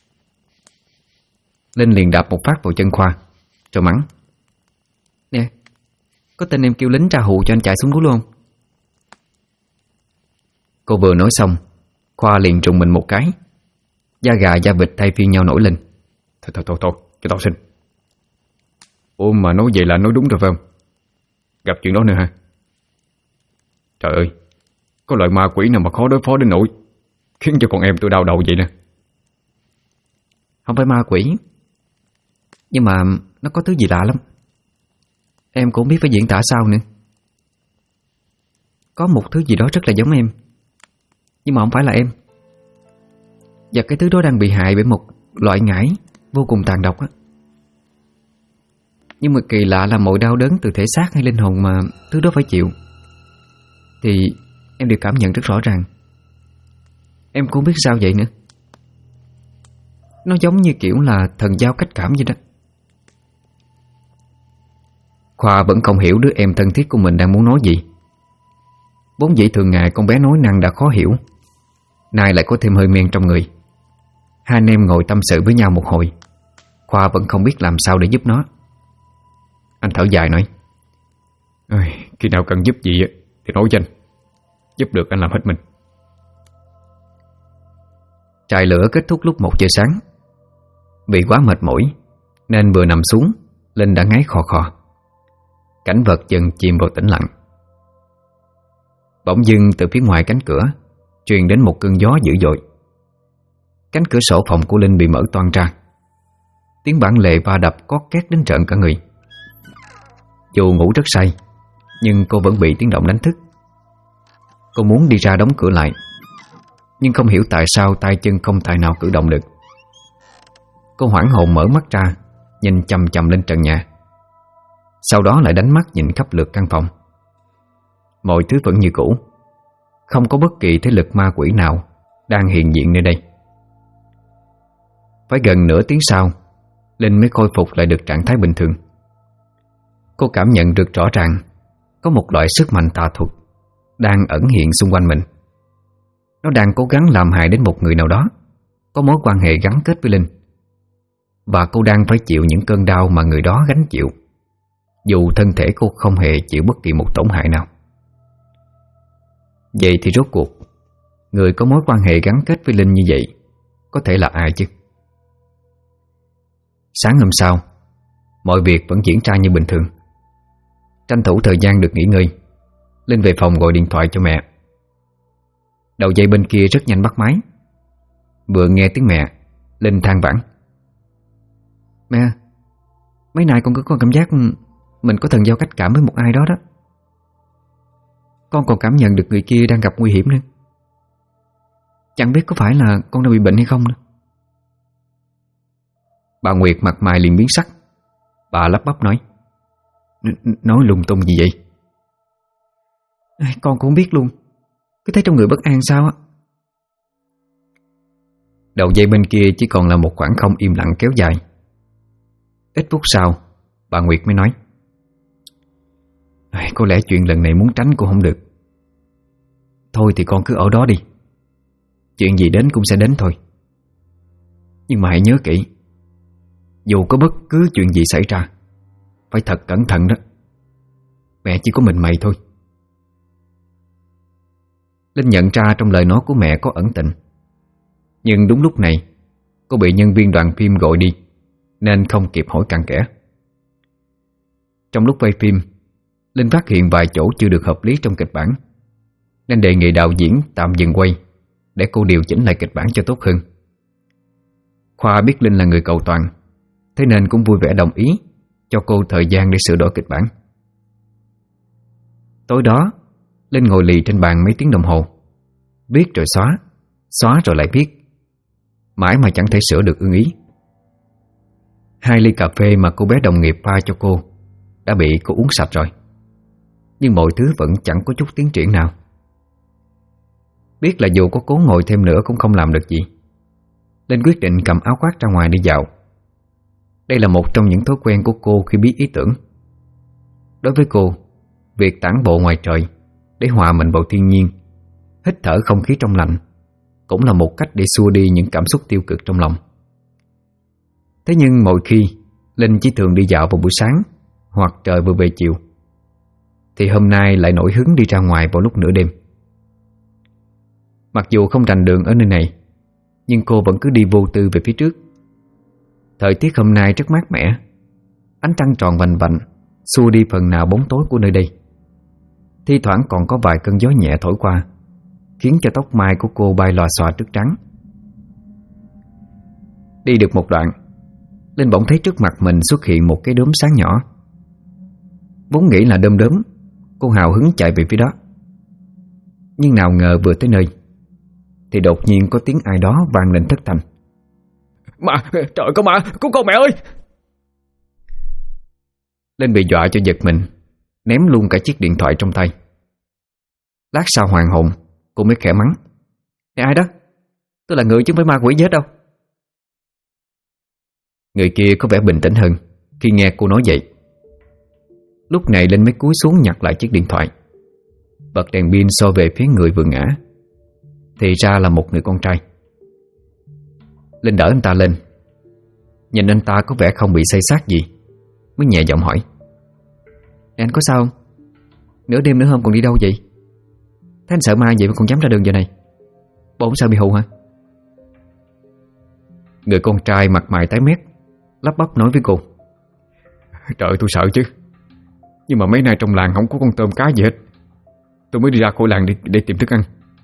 Linh liền đạp một phát vào chân Khoa rồi mắng. Nè, có tin em kêu lính tra hù cho anh chạy xuống núi luôn không? Cô vừa nói xong, Khoa liền trùng mình một cái. Da gà da vịt thay phiên nhau nổi lên. Thôi, cho tao xin. Ủa mà nói vậy là nói đúng rồi phải không? Gặp chuyện đó nữa hả? Trời ơi, có loại ma quỷ nào mà khó đối phó đến nỗi khiến cho con em tôi đau đầu vậy nè. Không phải ma quỷ, nhưng mà nó có thứ gì lạ lắm. Em cũng không biết phải diễn tả sao nữa. Có một thứ gì đó rất là giống em, nhưng mà không phải là em. Và cái thứ đó đang bị hại bởi một loại ngải vô cùng tàn độc á. Nhưng mà kỳ lạ là mọi đau đớn từ thể xác hay linh hồn mà thứ đó phải chịu thì em đều cảm nhận rất rõ ràng. Em cũng không biết sao vậy nữa. Nó giống như kiểu là thần giao cách cảm vậy đó. Khoa vẫn không hiểu đứa em thân thiết của mình đang muốn nói gì. Vốn dĩ thường ngày con bé nói năng đã khó hiểu, nay lại có thêm hơi men trong người. Hai anh em ngồi tâm sự với nhau một hồi, Khoa vẫn không biết làm sao để giúp nó. Anh thở dài nói: Khi nào cần giúp gì thì nói cho anh. Giúp được anh làm hết mình. Trại lửa kết thúc lúc 1 giờ sáng. Vì quá mệt mỏi nên vừa nằm xuống, Linh đã ngáy khò khò. Cảnh vật dần chìm vào tĩnh lặng. Bỗng dưng từ phía ngoài cánh cửa truyền đến một cơn gió dữ dội. Cánh cửa sổ phòng của Linh bị mở toang ra. Tiếng bản lề va đập cót két đến trợn cả người. Dù ngủ rất say, nhưng cô vẫn bị tiếng động đánh thức. Cô muốn đi ra đóng cửa lại, nhưng không hiểu tại sao tay chân không tài nào cử động được. Cô hoảng hồn mở mắt ra, nhìn chằm chằm lên trần nhà. Sau đó lại đánh mắt nhìn khắp lượt căn phòng. Mọi thứ vẫn như cũ, không có bất kỳ thế lực ma quỷ nào đang hiện diện nơi đây. Phải gần nửa tiếng sau, Linh mới khôi phục lại được trạng thái bình thường. Cô cảm nhận được rõ ràng có một loại sức mạnh tà thuật đang ẩn hiện xung quanh mình. Nó đang cố gắng làm hại đến một người nào đó có mối quan hệ gắn kết với Linh. Và cô đang phải chịu những cơn đau mà người đó gánh chịu, dù thân thể cô không hề chịu bất kỳ một tổn hại nào. Vậy thì rốt cuộc, người có mối quan hệ gắn kết với Linh như vậy có thể là ai chứ? Sáng hôm sau, mọi việc vẫn diễn ra như bình thường. Tranh thủ thời gian được nghỉ ngơi, Linh về phòng gọi điện thoại cho mẹ. Đầu dây bên kia rất nhanh bắt máy. Vừa nghe tiếng mẹ, Linh than vãn: "Mẹ, mấy nay con cứ có cảm giác mình có thần giao cách cảm với một ai đó đó. Con còn cảm nhận được người kia đang gặp nguy hiểm nữa. Chẳng biết có phải là con đã bị bệnh hay không nữa." Bà Nguyệt mặt mày liền biến sắc. Bà lắp bắp nói: Nói lung tung gì vậy?" "Con cũng không biết luôn, cứ thấy trong người bất an sao á." Đầu dây bên kia chỉ còn là một khoảng không im lặng kéo dài. Ít phút sau, bà Nguyệt mới nói: "Có lẽ chuyện lần này muốn tránh cũng không được. Thôi thì con cứ ở đó đi. Chuyện gì đến cũng sẽ đến thôi. Nhưng mà hãy nhớ kỹ, dù có bất cứ chuyện gì xảy ra, phải thật cẩn thận đó. Mẹ chỉ có mình mày thôi." Linh nhận ra trong lời nói của mẹ có ẩn tình. Nhưng đúng lúc này, cô bị nhân viên đoàn phim gọi đi, nên không kịp hỏi cặn kẽ. Trong lúc quay phim, Linh phát hiện vài chỗ chưa được hợp lý trong kịch bản, nên đề nghị đạo diễn tạm dừng quay để cô điều chỉnh lại kịch bản cho tốt hơn. Khoa biết Linh là người cầu toàn, thế nên cũng vui vẻ đồng ý cho cô thời gian để sửa đổi kịch bản. Tối đó, Linh ngồi lì trên bàn mấy tiếng đồng hồ, viết rồi xóa, xóa rồi lại viết, mãi mà chẳng thể sửa được ưng ý. 2 ly cà phê mà cô bé đồng nghiệp pha cho cô đã bị cô uống sạch rồi, nhưng mọi thứ vẫn chẳng có chút tiến triển nào. Biết là dù có cố ngồi thêm nữa cũng không làm được gì, Linh quyết định cầm áo khoác ra ngoài đi dạo. Đây là một trong những thói quen của cô khi biết ý tưởng. Đối với cô, việc tản bộ ngoài trời để hòa mình vào thiên nhiên, hít thở không khí trong lành cũng là một cách để xua đi những cảm xúc tiêu cực trong lòng. Thế nhưng mỗi khi Linh chỉ thường đi dạo vào buổi sáng hoặc trời vừa về chiều, thì hôm nay lại nổi hứng đi ra ngoài vào lúc nửa đêm. Mặc dù không rành đường ở nơi này, nhưng cô vẫn cứ đi vô tư về phía trước. Thời tiết hôm nay rất mát mẻ, ánh trăng tròn vành vạnh xua đi phần nào bóng tối của nơi đây. Thi thoảng còn có vài cơn gió nhẹ thổi qua, khiến cho tóc mai của cô bay lòa xòa trước trắng. Đi được một đoạn, Linh bỗng thấy trước mặt mình xuất hiện một cái đốm sáng nhỏ. Vốn nghĩ là đom đóm, cô hào hứng chạy về phía đó. Nhưng nào ngờ vừa tới nơi thì đột nhiên có tiếng ai đó vang lên thất thanh: "Ma, trời có ma, cứu con mẹ ơi!" Linh bị dọa cho giật mình, ném luôn cả chiếc điện thoại trong tay. Lát sau hoàn hồn, cô mới khẽ mắng: "Ai đó? Tôi là người chứ không phải ma quỷ gì hết đâu." Người kia có vẻ bình tĩnh hơn khi nghe cô nói vậy. Lúc này Linh mới cúi xuống nhặt lại chiếc điện thoại. bật đèn pin soi về phía người vừa ngã. Thì ra là một người con trai. Linh đỡ anh ta lên, nhìn anh ta có vẻ không bị xây xát gì, mới nhẹ giọng hỏi: Anh có sao không? Nửa đêm nửa hôm còn đi đâu vậy? Thế anh sợ ma vậy mà còn dám ra đường giờ này? Bộ không sao bị hù hả? Người con trai mặt mày tái mét, lắp bắp nói với cô: Trời ơi, tôi sợ chứ. Nhưng mà mấy nay trong làng không có con tôm cá gì hết. Tôi mới đi ra khỏi làng để tìm thức ăn.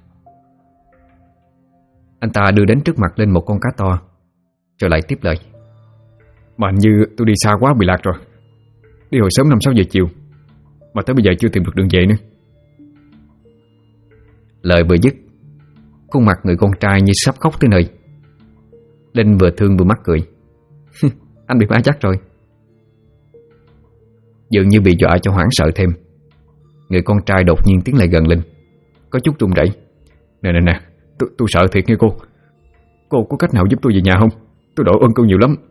Anh ta đưa đến trước mặt Linh một con cá to, rồi lại tiếp lời: Mà hình như tôi đi xa quá bị lạc rồi. Đi hồi sớm 5-6 giờ chiều mà tới bây giờ chưa tìm được đường về nữa. Lời vừa dứt, khuôn mặt người con trai như sắp khóc tới nơi. Linh vừa thương vừa mắc cười. Anh bị ma chắc rồi. Dường như bị dọa cho hoảng sợ thêm, người con trai đột nhiên tiến lại gần Linh, có chút run rẩy. Nè, tôi sợ thiệt nghe cô. Cô có cách nào giúp tôi về nhà không? Tôi đội ơn cô nhiều lắm.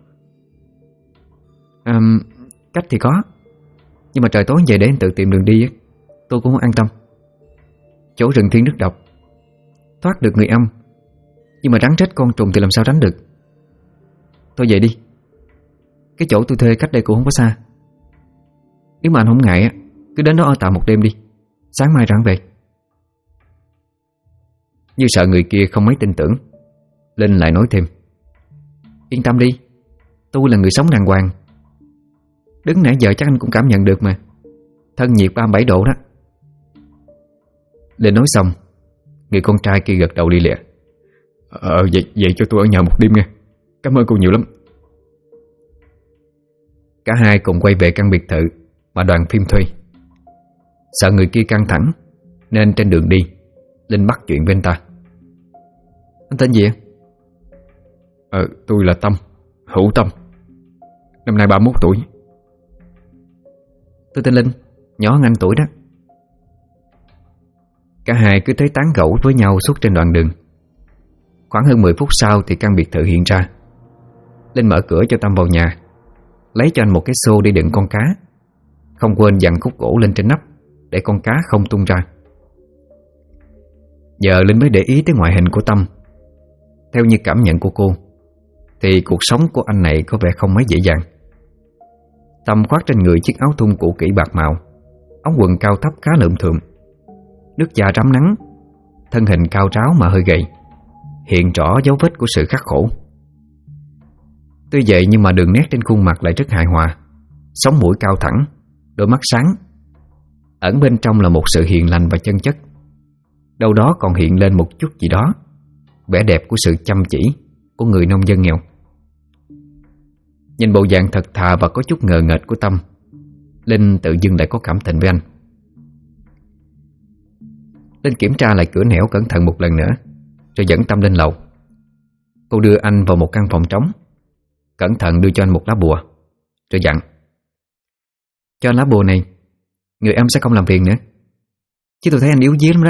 Cách thì có, nhưng mà trời tối về để anh tự tìm đường đi tôi cũng không an tâm. Chỗ rừng thiên nước độc, thoát được người âm, nhưng mà rắn rết con trùng thì làm sao tránh được. Thôi về đi. Cái chỗ tôi thuê cách đây cũng không có xa. Nếu mà anh không ngại cứ đến đó ở tạm một đêm đi, sáng mai rạng về. Như sợ người kia không mấy tin tưởng, Linh lại nói thêm: Yên tâm đi, tôi là người sống đàng hoàng. Đứng nãy giờ chắc anh cũng cảm nhận được mà, thân nhiệt 37 độ đó. Linh nói xong, người con trai kia gật đầu đi lịa. Vậy cho tôi ở nhà một đêm nghe. Cảm ơn cô nhiều lắm. Cả hai cùng quay về căn biệt thự mà đoàn phim thuê. Sợ người kia căng thẳng nên trên đường đi, Linh bắt chuyện với anh ta: Anh tên gì ạ? Tôi là Tâm, Hữu Tâm. Năm nay 31 tuổi. Tôi tên Linh, nhỏ hơn anh tuổi đó. Cả hai cứ thế tán gẫu với nhau suốt trên đoạn đường. Khoảng hơn 10 phút sau thì căn biệt thự hiện ra. Linh mở cửa cho Tâm vào nhà, lấy cho anh một cái xô để đựng con cá, không quên dặn khúc gỗ lên trên nắp để con cá không tung ra. Giờ Linh mới để ý tới ngoại hình của Tâm. Theo như cảm nhận của cô thì cuộc sống của anh này có vẻ không mấy dễ dàng. Tâm khoác trên người chiếc áo thun cũ kỹ bạc màu, ống quần cao thấp khá lượm thượm, nước da rám nắng, thân hình cao ráo mà hơi gầy, hiện rõ dấu vết của sự khắc khổ. Tuy vậy nhưng mà đường nét trên khuôn mặt lại rất hài hòa, sống mũi cao thẳng, đôi mắt sáng. Ẩn bên trong là một sự hiền lành và chân chất. Đâu đó còn hiện lên một chút gì đó, vẻ đẹp của sự chăm chỉ của người nông dân nghèo. Nhìn bộ dạng thật thà và có chút ngờ nghệch của Tâm, Linh tự dưng lại có cảm tình với anh. Linh kiểm tra lại cửa nẻo cẩn thận một lần nữa, rồi dẫn Tâm lên lầu. Cô đưa anh vào một căn phòng trống, cẩn thận đưa cho anh một lá bùa, rồi dặn: Cho anh lá bùa này, người âm sẽ không làm phiền nữa, chứ tôi thấy anh yếu dí lắm đó.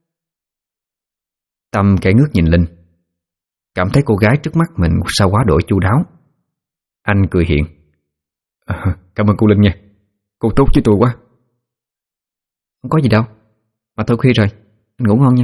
Tâm kẻ ngước nhìn Linh, cảm thấy cô gái trước mắt mình sao quá đổi chu đáo. Anh cười hiền: Cảm ơn cô Linh nha, cô tốt với tôi quá. Không có gì đâu, mà thôi khuya rồi, anh ngủ ngon nha.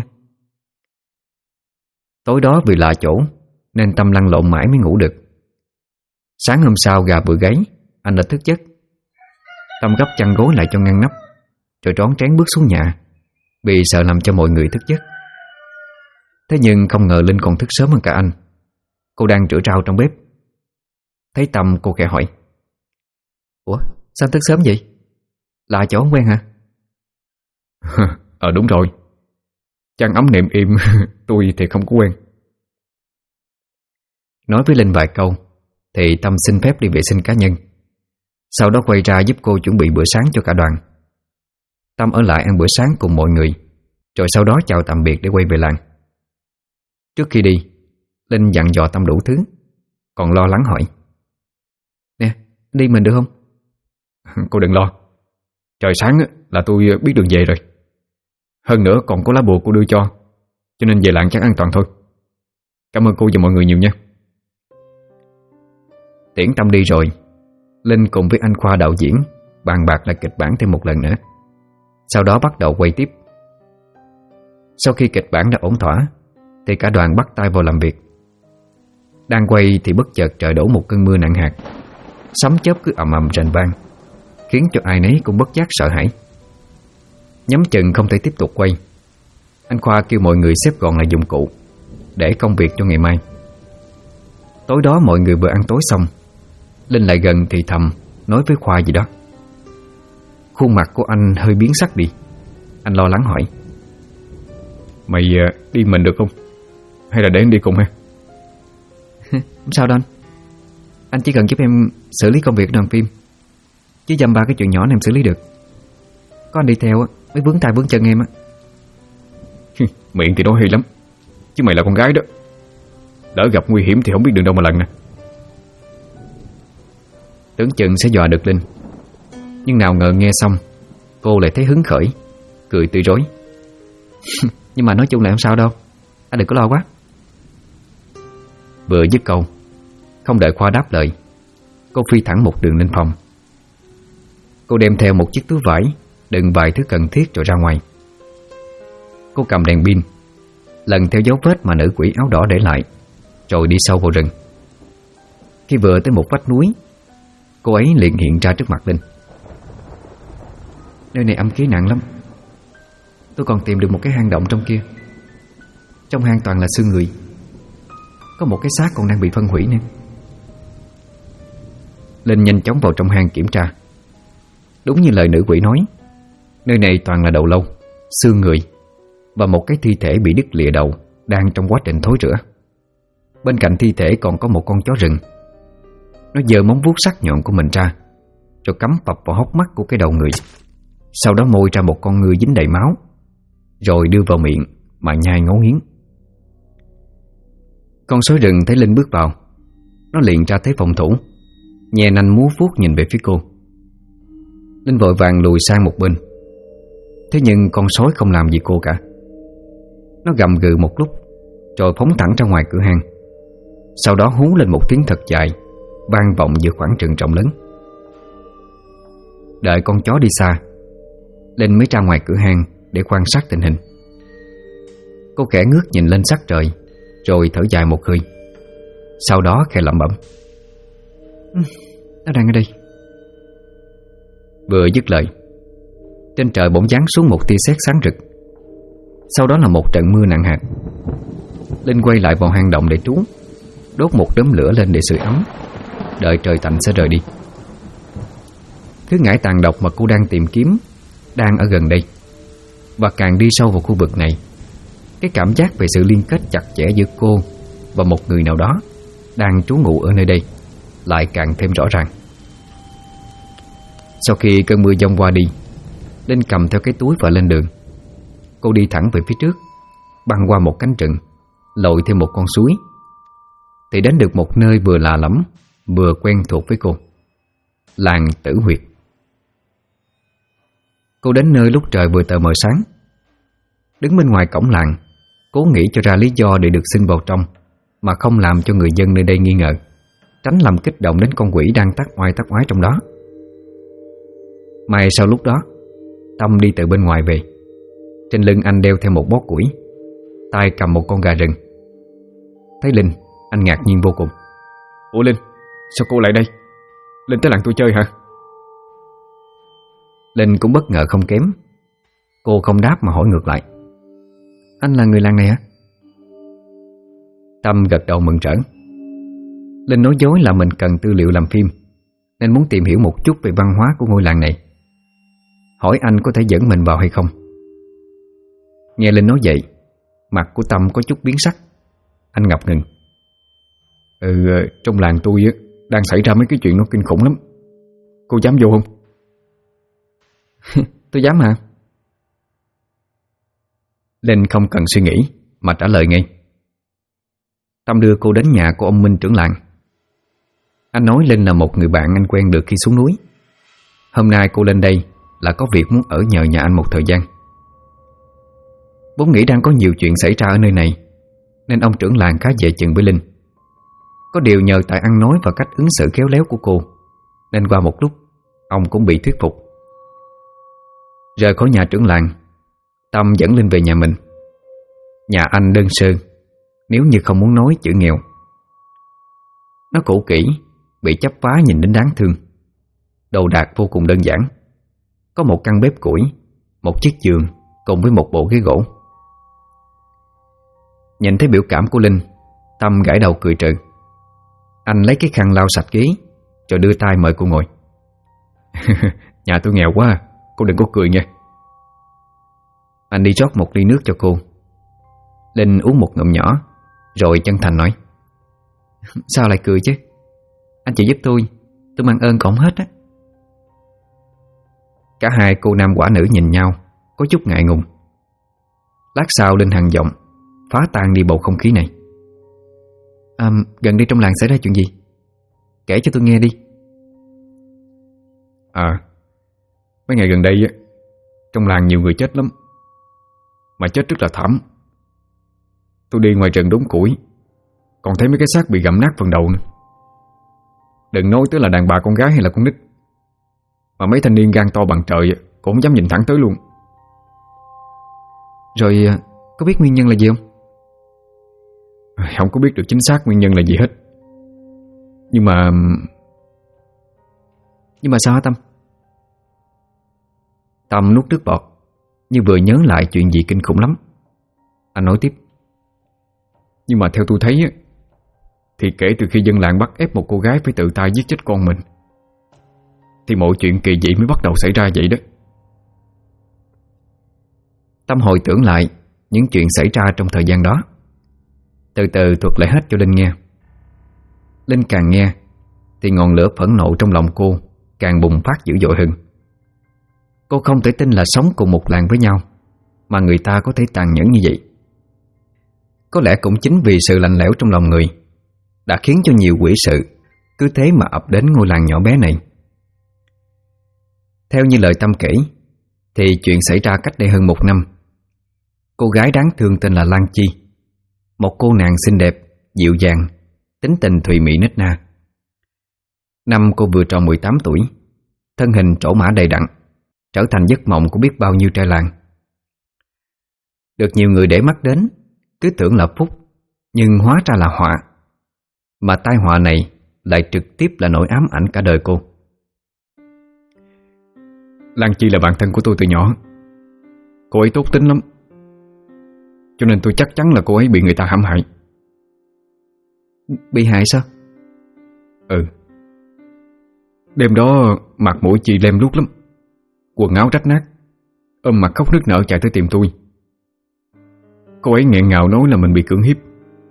Tối đó vì lạ chỗ nên Tâm lăn lộn mãi mới ngủ được. Sáng hôm sau gà vừa gáy, anh đã thức giấc. Tâm gấp chăn gối lại cho ngăn nắp, rồi rón rén bước xuống nhà, vì sợ làm cho mọi người thức giấc. Thế nhưng không ngờ Linh còn thức sớm hơn cả anh. Cô đang rửa rau trong bếp. Thấy Tâm cô khẽ hỏi: Ủa sao anh thức sớm vậy? Lạ chỗ không quen hả? Đúng rồi, chăn ấm nệm im. Tôi thì không có quen. Nói với Linh vài câu thì Tâm xin phép đi vệ sinh cá nhân, sau đó quay ra giúp cô chuẩn bị bữa sáng cho cả đoàn. Tâm ở lại ăn bữa sáng cùng mọi người, rồi sau đó chào tạm biệt để quay về làng. Trước khi đi, Linh dặn dò Tâm đủ thứ, còn lo lắng hỏi: Nè, đi mình được không? Cô đừng lo, trời sáng là tôi biết đường về rồi. Hơn nữa còn có lá bùa cô đưa cho nên về làng chắc an toàn thôi. Cảm ơn cô và mọi người nhiều nha. Tiễn Tâm đi rồi, Linh cùng với anh Khoa đạo diễn bàn bạc lại kịch bản thêm một lần nữa. Sau đó bắt đầu quay tiếp, Sau khi kịch bản đã ổn thỏa thì cả đoàn bắt tay vào làm việc. Đang quay thì bất chợt trời đổ một cơn mưa nặng hạt. Sấm chớp cứ ầm ầm rền vang, khiến cho ai nấy cũng bất giác sợ hãi. Nhắm chừng không thể tiếp tục quay, anh Khoa kêu mọi người xếp gọn lại dụng cụ để công việc cho ngày mai. Tối đó mọi người vừa ăn tối xong, Linh lại gần thì thầm nói với Khoa gì đó. Khuôn mặt của anh hơi biến sắc đi. Anh lo lắng hỏi: Mày đi mình được không? Hay là để em đi cùng ha? Không sao đâu anh. Anh chỉ cần giúp em xử lý công việc đoàn phim, chứ dăm ba cái chuyện nhỏ này em xử lý được. Có anh đi theo mới vướng tay vướng chân em á. Miệng thì nói hay lắm, chứ mày là con gái đó, lỡ gặp nguy hiểm thì không biết đường đâu mà lần nè. Tưởng chừng sẽ dọa được Linh, nhưng nào ngờ nghe xong cô lại thấy hứng khởi, cười tươi rói. Nhưng mà nói chung là không sao đâu, anh đừng có lo quá. Vừa dứt câu, không đợi Khoa đáp lời, cô phi thẳng một đường lên phòng. Cô đem theo một chiếc túi vải đựng vài thứ cần thiết rồi ra ngoài. Cô cầm đèn pin, lần theo dấu vết mà nữ quỷ áo đỏ để lại, rồi đi sâu vào rừng. Khi vừa tới một vách núi, cô ấy liền hiện ra trước mặt Linh. Nơi này âm khí nặng lắm. Tôi còn tìm được một cái hang động trong kia. Trong hang toàn là xương người, có một cái xác còn đang bị phân hủy nữa. Linh nhanh chóng vào trong hang kiểm tra. Đúng như lời nữ quỷ nói, nơi này toàn là đầu lâu, xương người và một cái thi thể bị đứt lìa đầu đang trong quá trình thối rữa. Bên cạnh thi thể còn có một con chó rừng. Nó giơ móng vuốt sắc nhọn của mình ra, rồi cắm phập vào hốc mắt của cái đầu người. Sau đó môi ra một con ngư dính đầy máu, rồi đưa vào miệng mà nhai ngấu nghiến. Con sói rừng thấy Linh bước vào, nó liền ra thế phòng thủ, nhè nanh múa vuốt nhìn về phía cô. Linh vội vàng lùi sang một bên. Thế nhưng con sói không làm gì cô cả. Nó gầm gừ một lúc, rồi phóng thẳng ra ngoài cửa hang. Sau đó hú lên một tiếng thật dài, vang vọng giữa khoảng rừng rộng lớn. Đợi con chó đi xa, Linh mới ra ngoài cửa hang để quan sát tình hình. Cô khẽ ngước nhìn lên sắc trời, rồi thở dài một hơi. Sau đó khẽ lẩm bẩm: Nó đang ở đây. Vừa dứt lời, trên trời bỗng giáng xuống một tia sét sáng rực. Sau đó là một trận mưa nặng hạt. Linh quay lại vào hang động để trú, đốt một đốm lửa lên để sưởi ấm, đợi trời tạnh sẽ rời đi. Thứ ngải tàn độc mà cô đang tìm kiếm đang ở gần đây. Và càng đi sâu vào khu vực này, cái cảm giác về sự liên kết chặt chẽ giữa cô và một người nào đó đang trú ngụ ở nơi đây lại càng thêm rõ ràng. Sau khi cơn mưa giông qua đi, Linh cầm theo cái túi và lên đường. Cô đi thẳng về phía trước, băng qua một cánh rừng, lội theo một con suối, thì đến được một nơi vừa lạ lẫm vừa quen thuộc với cô: làng Tử Huyệt. Cô đến nơi lúc trời vừa tờ mờ sáng. Đứng bên ngoài cổng làng, cố nghĩ cho ra lý do để được xin vào trong, mà không làm cho người dân nơi đây nghi ngờ, tránh làm kích động đến con quỷ đang tác oai trong đó. May sau lúc đó, Tâm đi từ bên ngoài về. Trên lưng anh đeo theo một bó củi, tay cầm một con gà rừng. Thấy Linh, anh ngạc nhiên vô cùng. Ủa Linh, sao cô lại đây? Linh tới làng tôi chơi hả? Linh cũng bất ngờ không kém. Cô không đáp mà hỏi ngược lại: Anh là người làng này hả? Tâm gật đầu mừng rỡ. Linh nói dối là mình cần tư liệu làm phim, nên muốn tìm hiểu một chút về văn hóa của ngôi làng này, hỏi anh có thể dẫn mình vào hay không. Nghe Linh nói vậy, mặt của Tâm có chút biến sắc. Anh ngập ngừng: Trong làng tôi đang xảy ra mấy cái chuyện nó kinh khủng lắm. Cô dám vô không? Tôi dám hả? Linh không cần suy nghĩ mà trả lời ngay. Tâm đưa cô đến nhà của ông Minh trưởng làng. Anh nói Linh là một người bạn anh quen được khi xuống núi. Hôm nay cô lên đây là có việc muốn ở nhờ nhà anh một thời gian. Vốn nghĩ đang có nhiều chuyện xảy ra ở nơi này, nên ông trưởng làng khá dè chừng với Linh. Có điều nhờ tài ăn nói và cách ứng xử khéo léo của cô, nên qua một lúc ông cũng bị thuyết phục. Rời khỏi nhà trưởng làng, Tâm dẫn Linh về nhà mình. Nhà anh đơn sơ, nếu như không muốn nói chữ nghèo. Nó cũ kỹ, bị chắp vá nhìn đến đáng thương. Đồ đạc vô cùng đơn giản. Có một căn bếp củi, một chiếc giường cùng với một bộ ghế gỗ. Nhìn thấy biểu cảm của Linh, Tâm gãi đầu cười trừ. Anh lấy cái khăn lau sạch ghế, rồi đưa tay mời cô ngồi. Nhà tôi nghèo quá, cô đừng có cười nha. Anh đi rót một ly nước cho cô. Linh uống một ngụm nhỏ, rồi chân thành nói: Sao lại cười chứ? Anh chỉ giúp tôi mang ơn còn không hết á. Cả hai cô nam quả nữ nhìn nhau, có chút ngại ngùng. Lát sau Linh hằn giọng, phá tan đi bầu không khí này. Gần đây trong làng xảy ra chuyện gì? Kể cho tôi nghe đi. Mấy ngày gần đây trong làng nhiều người chết lắm, mà chết rất là thảm. Tôi đi ngoài rừng đốn củi, còn thấy mấy cái xác bị gặm nát phần đầu nữa. Đừng nói tới là đàn bà con gái hay là con nít, mà mấy thanh niên gan to bằng trời cũng không dám nhìn thẳng tới luôn. Rồi có biết nguyên nhân là gì không? Không có biết được chính xác nguyên nhân là gì hết. Nhưng mà sao hả Tâm? Tâm nuốt nước bọt, như vừa nhớ lại chuyện gì kinh khủng lắm. Anh nói tiếp. Nhưng mà theo tôi thấy thì kể từ khi dân làng bắt ép một cô gái phải tự tay giết chết con mình, thì mọi chuyện kỳ dị mới bắt đầu xảy ra vậy đó. Tâm hồi tưởng lại những chuyện xảy ra trong thời gian đó, từ từ thuật lại hết cho Linh nghe. Linh càng nghe thì ngọn lửa phẫn nộ trong lòng cô càng bùng phát dữ dội hơn. Cô không thể tin là sống cùng một làng với nhau mà người ta có thể tàn nhẫn như vậy. Có lẽ cũng chính vì sự lạnh lẽo trong lòng người đã khiến cho nhiều quỷ sự cứ thế mà ập đến ngôi làng nhỏ bé này. Theo như lời Tâm kể thì chuyện xảy ra cách đây hơn 1 năm. Cô gái đáng thương tên là Lan Chi, một cô nàng xinh đẹp, dịu dàng, tính tình thùy mị nết na. Năm cô vừa tròn 18 tuổi, thân hình trổ mã đầy đặn, trở thành giấc mộng của biết bao nhiêu trai làng. Được nhiều người để mắt đến, cứ tưởng là phúc, nhưng hóa ra là họa. Mà tai họa này lại trực tiếp là nỗi ám ảnh cả đời cô. Lan Chi là bạn thân của tôi từ nhỏ. Cô ấy tốt tính lắm, cho nên tôi chắc chắn là cô ấy bị người ta hãm hại. Bị hại sao? Đêm đó mặt mũi chị lem luốc lắm, quần áo rách nát, ôm mặt khóc nức nở chạy tới tìm tôi. Cô ấy nghẹn ngào nói là mình bị cưỡng hiếp.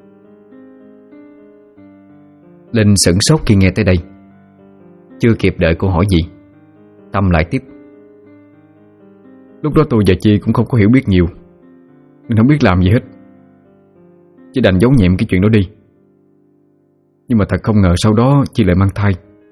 Linh sửng sốt khi nghe tới đây. Chưa kịp đợi cô hỏi gì, Tâm lại tiếp. Lúc đó tôi và chị cũng không có hiểu biết nhiều, nên không biết làm gì hết, chỉ đành giấu nhẹm cái chuyện đó đi. Nhưng mà thật không ngờ sau đó chị lại mang thai.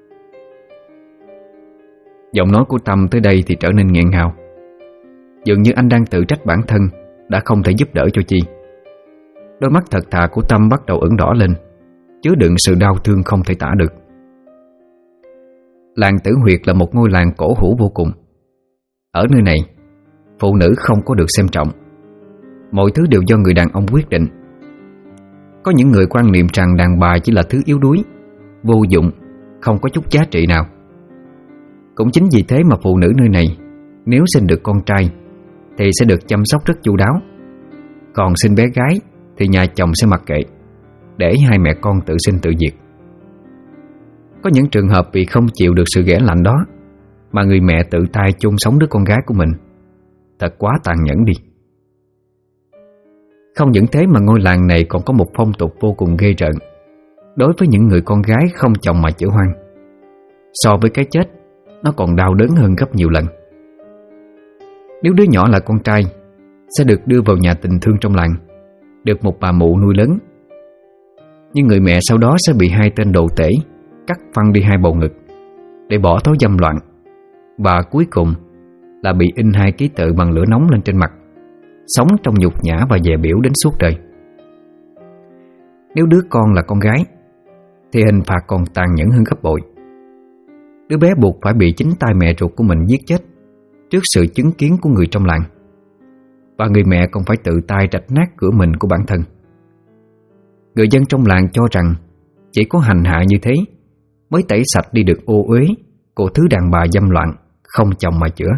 Giọng nói của Tâm tới đây thì trở nên nghẹn ngào, dường như anh đang tự trách bản thân đã không thể giúp đỡ cho Chi. Đôi mắt thật thà của Tâm bắt đầu ửng đỏ lên, chứa đựng sự đau thương không thể tả được. Làng Tử Huyệt là một ngôi làng cổ hủ vô cùng. Ở nơi này, phụ nữ không có được xem trọng, mọi thứ đều do người đàn ông quyết định. Có những người quan niệm rằng đàn bà chỉ là thứ yếu đuối, vô dụng, không có chút giá trị nào. Cũng chính vì thế mà phụ nữ nơi này nếu sinh được con trai thì sẽ được chăm sóc rất chu đáo, còn sinh bé gái thì nhà chồng sẽ mặc kệ, để hai mẹ con tự sinh tự diệt. Có những trường hợp vì không chịu được sự ghẻ lạnh đó mà người mẹ tự tay chôn sống đứa con gái của mình. Thật quá tàn nhẫn đi. Không những thế mà ngôi làng này còn có một phong tục vô cùng ghê rợn đối với những người con gái không chồng mà chữa hoang. So với cái chết, nó còn đau đớn hơn gấp nhiều lần. Nếu đứa nhỏ là con trai, sẽ được đưa vào nhà tình thương trong làng, được một bà mụ nuôi lớn. Nhưng người mẹ sau đó sẽ bị hai tên đồ tể cắt phăng đi hai bầu ngực để bỏ thói dâm loạn, và cuối cùng là bị in hai ký tự bằng lửa nóng lên trên mặt, sống trong nhục nhã và dè bỉu đến suốt đời. Nếu đứa con là con gái thì hình phạt còn tàn nhẫn hơn gấp bội. Đứa bé buộc phải bị chính tay mẹ ruột của mình giết chết trước sự chứng kiến của người trong làng. Bà người mẹ còn phải tự tay rạch nát cửa mình của bản thân. Người dân trong làng cho rằng chỉ có hành hạ như thế mới tẩy sạch đi được ô uế của thứ đàn bà dâm loạn, không chồng mà chữa.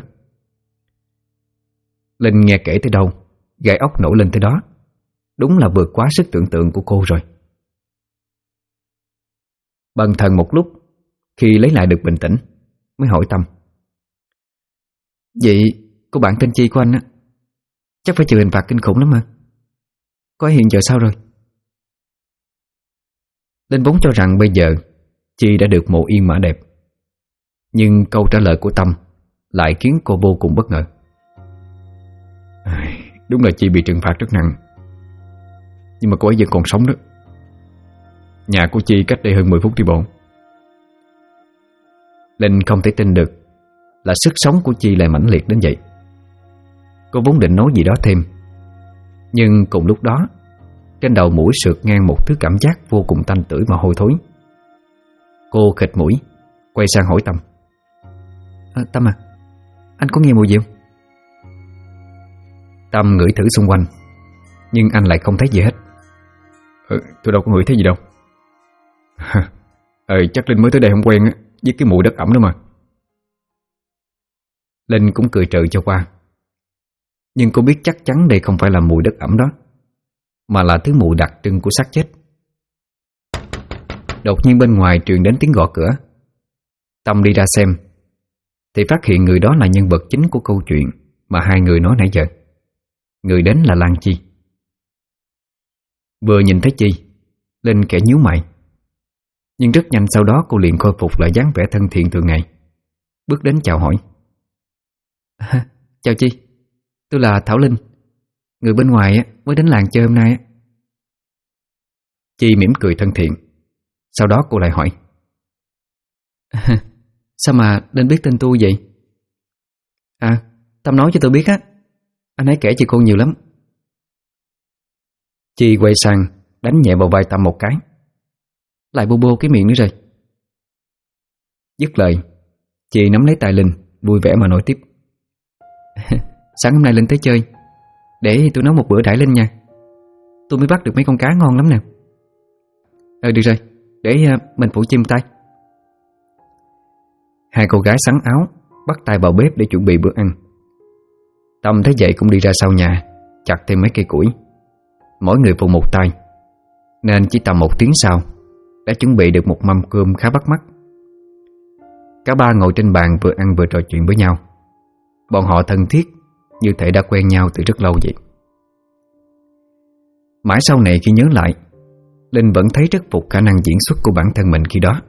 Linh nghe kể tới đâu, gai ốc nổi lên tới đó. Đúng là vượt quá sức tưởng tượng của cô rồi. Bần thần một lúc, khi lấy lại được bình tĩnh mới hỏi Tâm: "Vậy cô bạn tên Chi của anh á, chắc phải chịu hình phạt kinh khủng lắm mà. Có hiện giờ sao rồi?" Linh vốn cho rằng bây giờ Chi đã được mộ yên mã đẹp, nhưng câu trả lời của Tâm lại khiến cô vô cùng bất ngờ. Đúng là Chi bị trừng phạt rất nặng, nhưng mà cô ấy vẫn còn sống đó. Nhà của Chi cách đây hơn 10 phút đi bộ. Linh không thể tin được là sức sống của Chi lại mãnh liệt đến vậy. Cô vốn định nói gì đó thêm, nhưng cùng lúc đó trên đầu mũi sượt ngang một thứ cảm giác vô cùng tanh tưởi và hôi thối. Cô khịt mũi, quay sang hỏi Tâm: "Tâm à, anh có nghe mùi gì không?" Tâm ngửi thử xung quanh, nhưng anh lại không thấy gì hết. Tôi đâu có ngửi thấy gì đâu. Chắc Linh mới tới đây không quen á, với cái mùi đất ẩm đó mà. Linh cũng cười trừ cho qua, nhưng cô biết chắc chắn đây không phải là mùi đất ẩm đó, mà là thứ mùi đặc trưng của xác chết. Đột nhiên bên ngoài truyền đến tiếng gõ cửa. Tâm đi ra xem thì phát hiện người đó là nhân vật chính của câu chuyện mà hai người nói nãy giờ. Người đến là Lan Chi. Vừa nhìn thấy Chi, Linh kẻ nhíu mày, nhưng rất nhanh sau đó cô liền khôi phục lại dáng vẻ thân thiện thường ngày, bước đến chào hỏi: "Chào Chi, tôi là Thảo Linh, người bên ngoài mới đến làng chơi hôm nay." Chi mỉm cười thân thiện. Sau đó cô lại hỏi: "Sao mà Linh biết tên tôi vậy?" Tâm nói cho tôi biết á, anh ấy kể cho cô nhiều lắm." Chi quay sang đánh nhẹ vào vai Tâm một cái: "Lại bô bô cái miệng nữa rồi." Dứt lời, Chi nắm lấy tay Linh, vui vẻ mà nói tiếp: "Sáng hôm nay Linh tới chơi, để tôi nấu một bữa đãi Linh nha. Tôi mới bắt được mấy con cá ngon lắm nè." Được rồi, để mình phụ Chi một tay." Hai cô gái sắn áo bắt tay vào bếp để chuẩn bị bữa ăn. Tâm thấy vậy cũng đi ra sau nhà chặt thêm mấy cây củi, mỗi người phụ một tay, nên chỉ tầm 1 tiếng sau đã chuẩn bị được một mâm cơm khá bắt mắt. Cả ba ngồi trên bàn vừa ăn vừa trò chuyện với nhau. Bọn họ thân thiết như thể đã quen nhau từ rất lâu vậy. Mãi sau này khi nhớ lại, Linh vẫn thấy rất phục khả năng diễn xuất của bản thân mình khi đó.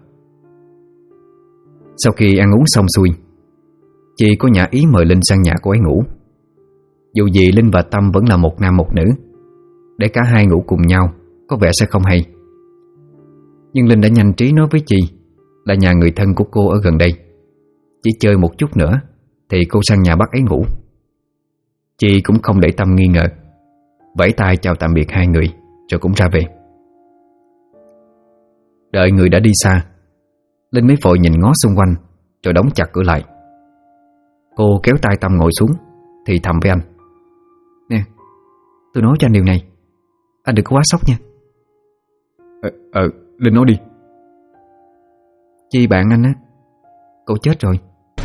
Sau khi ăn uống xong xuôi, Chi có nhã ý mời Linh sang nhà cô ấy ngủ. Dù gì Linh và Tâm vẫn là một nam một nữ, để cả hai ngủ cùng nhau có vẻ sẽ không hay. Nhưng Linh đã nhanh trí nói với Chi là nhà người thân của cô ở gần đây, chỉ chơi một chút nữa thì cô sang nhà bác ấy ngủ. Chi cũng không để Tâm nghi ngờ, vẫy tay chào tạm biệt hai người rồi cũng ra về. Đợi người đã đi xa, Linh mới vội nhìn ngó xung quanh rồi đóng chặt cửa lại. Cô kéo tay Tâm ngồi xuống thì thầm với anh: "Nè, tôi nói cho anh điều này, anh đừng có quá sốc nha." Linh nói đi. Chi bạn anh á, cô chết rồi."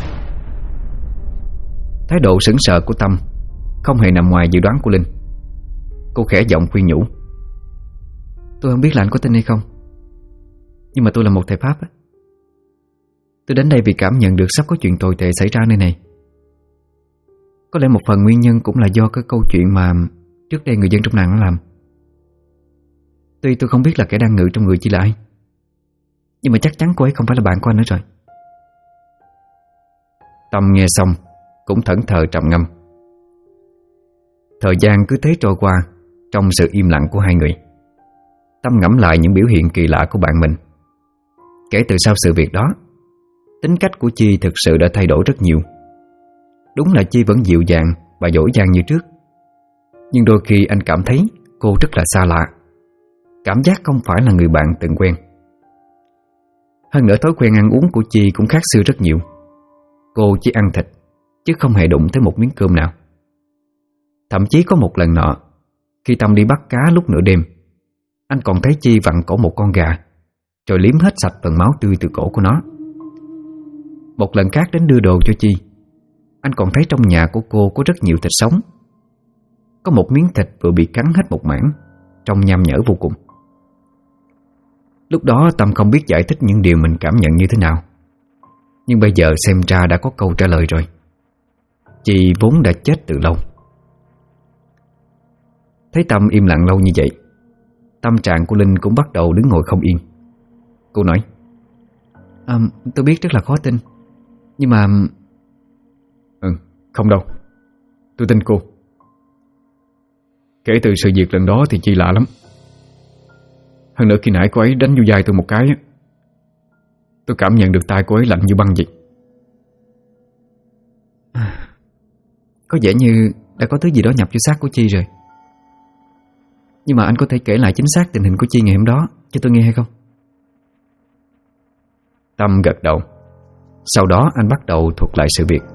Thái độ sững sờ của Tâm không hề nằm ngoài dự đoán của Linh. Cô khẽ giọng khuyên nhủ: "Tôi không biết là anh có tin hay không, nhưng mà tôi là một thầy Pháp á. Tôi đến đây vì cảm nhận được sắp có chuyện tồi tệ xảy ra nơi này. Có lẽ một phần nguyên nhân cũng là do cái câu chuyện mà trước đây người dân trong làng nó làm. Tuy tôi không biết là kẻ đang ngự trong người Chi là ai, nhưng mà chắc chắn cô ấy không phải là bạn của anh nữa rồi." Tâm nghe xong cũng thẫn thờ trầm ngâm. Thời gian cứ thế trôi qua trong sự im lặng của hai người. Tâm ngẫm lại những biểu hiện kỳ lạ của bạn mình. Kể từ sau sự việc đó, tính cách của Chi thực sự đã thay đổi rất nhiều. Đúng là Chi vẫn dịu dàng và dỗ dang như trước, nhưng đôi khi anh cảm thấy cô rất là xa lạ, cảm giác không phải là người bạn từng quen. Hơn nữa thói quen ăn uống của Chi cũng khác xưa rất nhiều. Cô chỉ ăn thịt chứ không hề đụng tới một miếng cơm nào. Thậm chí có một lần nọ, khi Tâm đi bắt cá lúc nửa đêm, anh còn thấy Chi vặn cổ một con gà rồi liếm hết sạch phần máu tươi từ cổ của nó. Một lần khác đến đưa đồ cho Chi, anh còn thấy trong nhà của cô có rất nhiều thịt sống. Có một miếng thịt vừa bị cắn hết một mảng, trông nham nhở vô cùng. Lúc đó Tâm không biết giải thích những điều mình cảm nhận như thế nào, nhưng bây giờ xem ra đã có câu trả lời rồi. Chi vốn đã chết từ lâu. Thấy Tâm im lặng lâu như vậy, tâm trạng của Linh cũng bắt đầu đứng ngồi không yên. Cô nói: tôi biết rất là khó tin, nhưng mà... Không đâu, tôi tin cô. Kể từ sự việc lần đó thì Chi lạ lắm. Hơn nữa khi nãy cô ấy đánh vô vai tôi một cái, tôi cảm nhận được tay cô ấy lạnh như băng vậy. Có vẻ như đã có thứ gì đó nhập vô xác của Chi rồi. Nhưng mà anh có thể kể lại chính xác tình hình của Chi ngày hôm đó cho tôi nghe hay không? Tâm gật đầu. Sau đó anh bắt đầu thuật lại sự việc.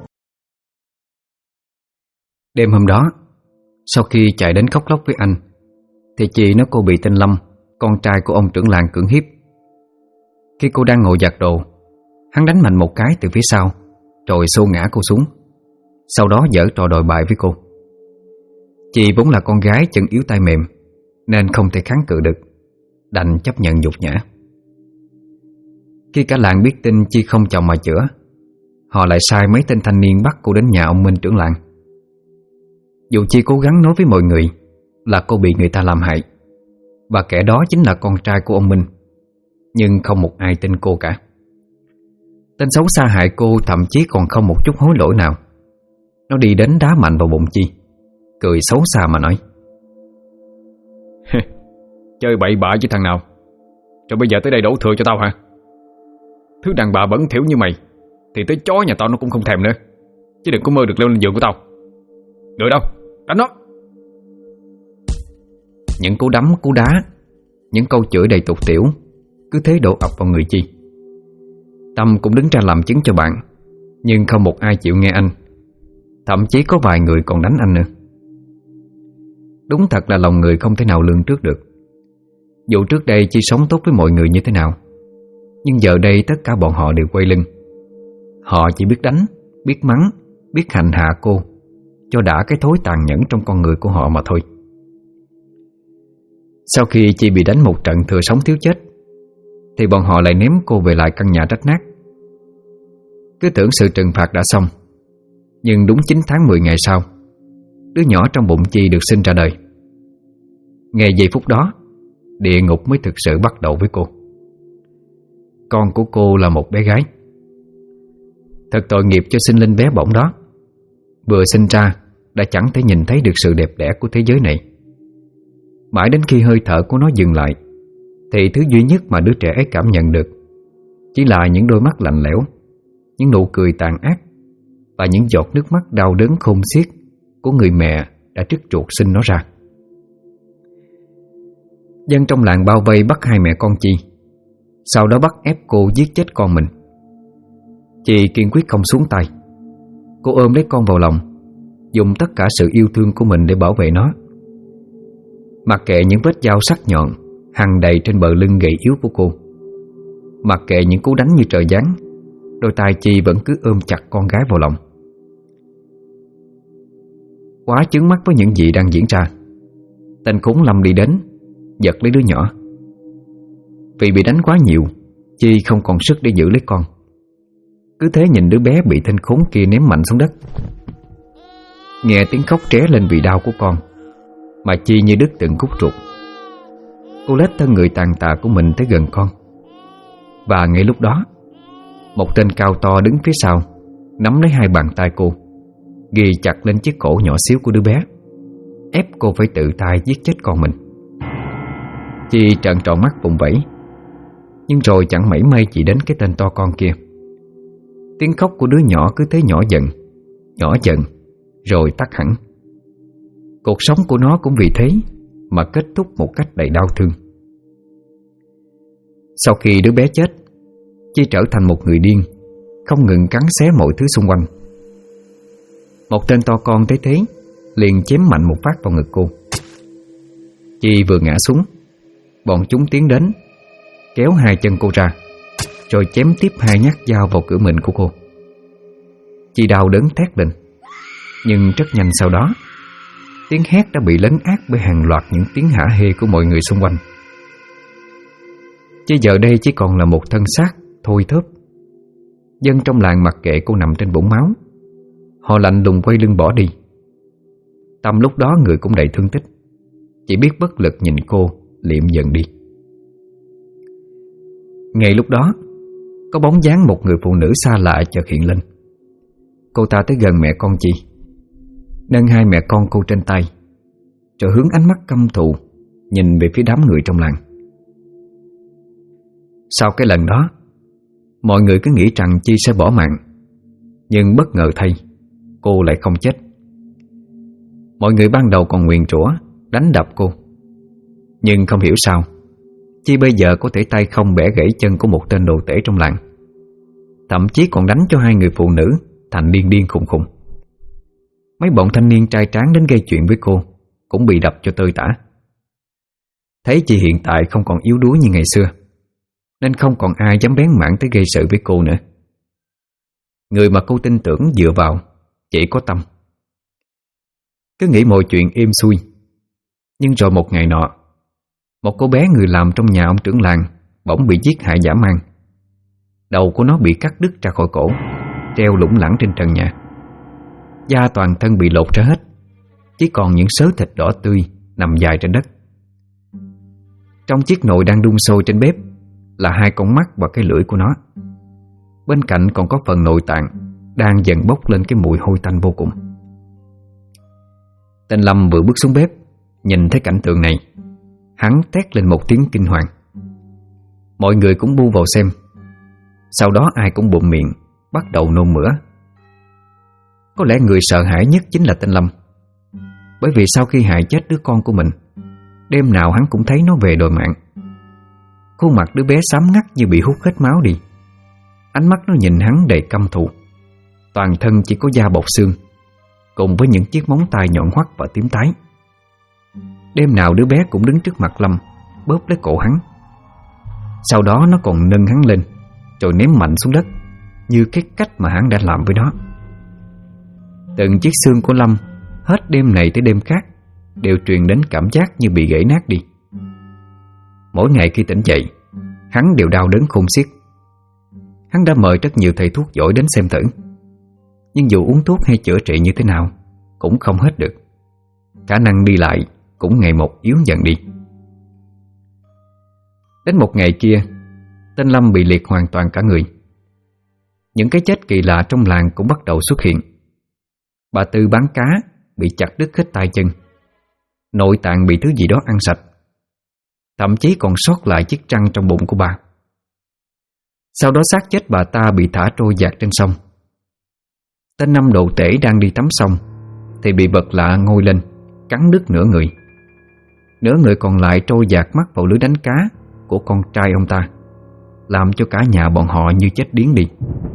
Đêm hôm đó, sau khi chạy đến khóc lóc với anh, thì Chi nói cô bị tên Lâm, con trai của ông trưởng làng, cưỡng hiếp. Khi cô đang ngồi giặt đồ, hắn đánh mạnh một cái từ phía sau, rồi xô ngã cô xuống. Sau đó giở trò đòi bại với cô. Chi vốn là con gái chân yếu tay mềm, nên không thể kháng cự được, đành chấp nhận nhục nhã. Khi cả làng biết tin Chi không chồng mà chữa, họ lại sai mấy tên thanh niên bắt cô đến nhà ông Minh trưởng làng. Dù Chi cố gắng nói với mọi người là cô bị người ta làm hại, và kẻ đó chính là con trai của ông Minh, nhưng không một ai tin cô cả. Tên xấu xa hại cô thậm chí còn không một chút hối lỗi nào. Nó đi đến đá mạnh vào bụng Chi, cười xấu xa mà nói: Chơi bậy bạ với thằng nào, rồi bây giờ tới đây đổ thừa cho tao hả? Thứ đàn bà bẩn thỉu như mày thì tới chó nhà tao nó cũng không thèm nữa, chứ đừng có mơ được leo lên giường của tao. Được đâu, đánh nó. Những cú đấm, cú đá, những câu chửi đầy tục tĩu cứ thế đổ ập vào người Chi. Tâm cũng đứng ra làm chứng cho bạn, nhưng không một ai chịu nghe anh. Thậm chí có vài người còn đánh anh nữa. Đúng thật là lòng người không thể nào lường trước được. Dù trước đây Chi sống tốt với mọi người như thế nào, nhưng giờ đây tất cả bọn họ đều quay lưng. Họ chỉ biết đánh, biết mắng, biết hành hạ cô, cho đã cái thói tàn nhẫn trong con người của họ mà thôi. Sau khi Chi bị đánh một trận thừa sống thiếu chết, thì bọn họ lại ném cô về lại căn nhà rách nát. Cứ tưởng sự trừng phạt đã xong, nhưng đúng 9 tháng 10 ngày sau, đứa nhỏ trong bụng Chi được sinh ra đời. Ngay giây phút đó, địa ngục mới thực sự bắt đầu với cô. Con của cô là một bé gái. Thật tội nghiệp cho sinh linh bé bỏng đó. Vừa sinh ra đã chẳng thể nhìn thấy được sự đẹp đẽ của thế giới này. Mãi đến khi hơi thở của nó dừng lại, thì thứ duy nhất mà đứa trẻ ấy cảm nhận được chỉ là những đôi mắt lạnh lẽo, những nụ cười tàn ác, và những giọt nước mắt đau đớn khôn xiết của người mẹ đã trút ruột sinh nó ra. Dân trong làng bao vây bắt hai mẹ con Chi, sau đó bắt ép cô giết chết con mình. Chi kiên quyết không xuống tay. Cô ôm lấy con vào lòng, dùng tất cả sự yêu thương của mình để bảo vệ nó. Mặc kệ những vết dao sắc nhọn hằn đầy trên bờ lưng gầy yếu của cô, mặc kệ những cú đánh như trời giáng, đôi tay Chi vẫn cứ ôm chặt con gái vào lòng. Quá chướng mắt với những gì đang diễn ra, tên khốn Lâm đi đến giật lấy đứa nhỏ. Vì bị đánh quá nhiều, Chi không còn sức để giữ lấy con. Cứ thế nhìn đứa bé bị tên khốn kia ném mạnh xuống đất. Nghe tiếng khóc tré lên vì đau của con, mà Chi như đứt từng khúc ruột. Cô lết thân người tàn tạ của mình tới gần con. Và ngay lúc đó, một tên cao to đứng phía sau nắm lấy hai bàn tay cô, ghi chặt lên chiếc cổ nhỏ xíu của đứa bé, ép cô phải tự tay giết chết con mình. Chi trợn tròn mắt vùng vẫy, nhưng rồi chẳng mảy may chỉ đến cái tên to con kia. Tiếng khóc của đứa nhỏ cứ thế nhỏ dần, rồi tắt hẳn. Cuộc sống của nó cũng vì thế mà kết thúc một cách đầy đau thương. Sau khi đứa bé chết, Chi trở thành một người điên, không ngừng cắn xé mọi thứ xung quanh. Một tên to con thấy thế liền chém mạnh một phát vào ngực cô. Chi vừa ngã xuống, bọn chúng tiến đến, kéo hai chân cô ra, rồi chém tiếp hai nhát dao vào cửa mình của cô. Chi đau đớn thét lên, nhưng rất nhanh sau đó, tiếng hét đã bị lấn át bởi hàng loạt những tiếng hả hê của mọi người xung quanh. Chứ giờ đây chỉ còn là một thân xác thôi thớp. Dân trong làng mặc kệ cô nằm trên vũng máu, họ lạnh lùng quay lưng bỏ đi. Tâm lúc đó người cũng đầy thương tích, chỉ biết bất lực nhìn cô liệm dần đi. Ngay lúc đó, có bóng dáng một người phụ nữ xa lạ chợt hiện lên. Cô ta tới gần mẹ con Chi, nâng hai mẹ con cô trên tay, rồi hướng ánh mắt căm thù nhìn về phía đám người trong làng. Sau cái lần đó, mọi người cứ nghĩ rằng Chi sẽ bỏ mạng, nhưng bất ngờ thay, cô lại không chết. Mọi người ban đầu còn nguyền rủa đánh đập cô, nhưng không hiểu sao Chi bây giờ có thể tay không bẻ gãy chân của một tên đồ tể trong làng, thậm chí còn đánh cho hai người phụ nữ thành điên điên khùng khùng. Mấy bọn thanh niên trai tráng đến gây chuyện với cô cũng bị đập cho tơi tả. Thấy Chi hiện tại không còn yếu đuối như ngày xưa, nên không còn ai dám bén mảng tới gây sự với cô nữa. Người mà cô tin tưởng dựa vào chỉ có Tâm. Cứ nghĩ mọi chuyện êm xuôi, nhưng rồi một ngày nọ, một cô bé người làm trong nhà ông trưởng làng bỗng bị giết hại dã man. Đầu của nó bị cắt đứt ra khỏi cổ, treo lủng lẳng trên trần nhà. Da toàn thân bị lột ra hết, chỉ còn những xớ thịt đỏ tươi nằm dài trên đất. Trong chiếc nồi đang đun sôi trên bếp là hai con mắt và cái lưỡi của nó. Bên cạnh còn có phần nội tạng đang dần bốc lên cái mùi hôi tanh vô cùng. Tên Lâm vừa bước xuống bếp, nhìn thấy cảnh tượng này, hắn thét lên một tiếng kinh hoàng. Mọi người cũng bu vào xem. Sau đó ai cũng bụm miệng, bắt đầu nôn mửa. Có lẽ người sợ hãi nhất chính là tên Lâm, bởi vì sau khi hại chết đứa con của mình, đêm nào hắn cũng thấy nó về đòi mạng. Khuôn mặt đứa bé xám ngắt như bị hút hết máu đi. Ánh mắt nó nhìn hắn đầy căm thù. Toàn thân chỉ có da bọc xương, cùng với những chiếc móng tay nhọn hoắt và tím tái. Đêm nào đứa bé cũng đứng trước mặt Lâm, bóp lấy cổ hắn. Sau đó nó còn nâng hắn lên, rồi ném mạnh xuống đất, như cái cách mà hắn đã làm với nó. Từng chiếc xương của Lâm hết đêm này tới đêm khác đều truyền đến cảm giác như bị gãy nát đi. Mỗi ngày khi tỉnh dậy, hắn đều đau đớn khôn xiết. Hắn đã mời rất nhiều thầy thuốc giỏi đến xem thử, nhưng dù uống thuốc hay chữa trị như thế nào cũng không hết được. Khả năng đi lại cũng ngày một yếu dần đi. Đến một ngày kia, tên Lâm bị liệt hoàn toàn cả người. Những cái chết kỳ lạ trong làng cũng bắt đầu xuất hiện. Bà Tư bán cá bị chặt đứt hết tay chân, nội tạng bị thứ gì đó ăn sạch, thậm chí còn sót lại chiếc răng trong bụng của bà. Sau đó xác chết bà ta bị thả trôi dạt trên sông. Tên Năm đồ tể đang đi tắm sông thì bị vật lạ ngoi lên, cắn đứt nửa người. Nửa người còn lại trôi dạt mắt vào lưới đánh cá của con trai ông ta, làm cho cả nhà bọn họ như chết điếng đi.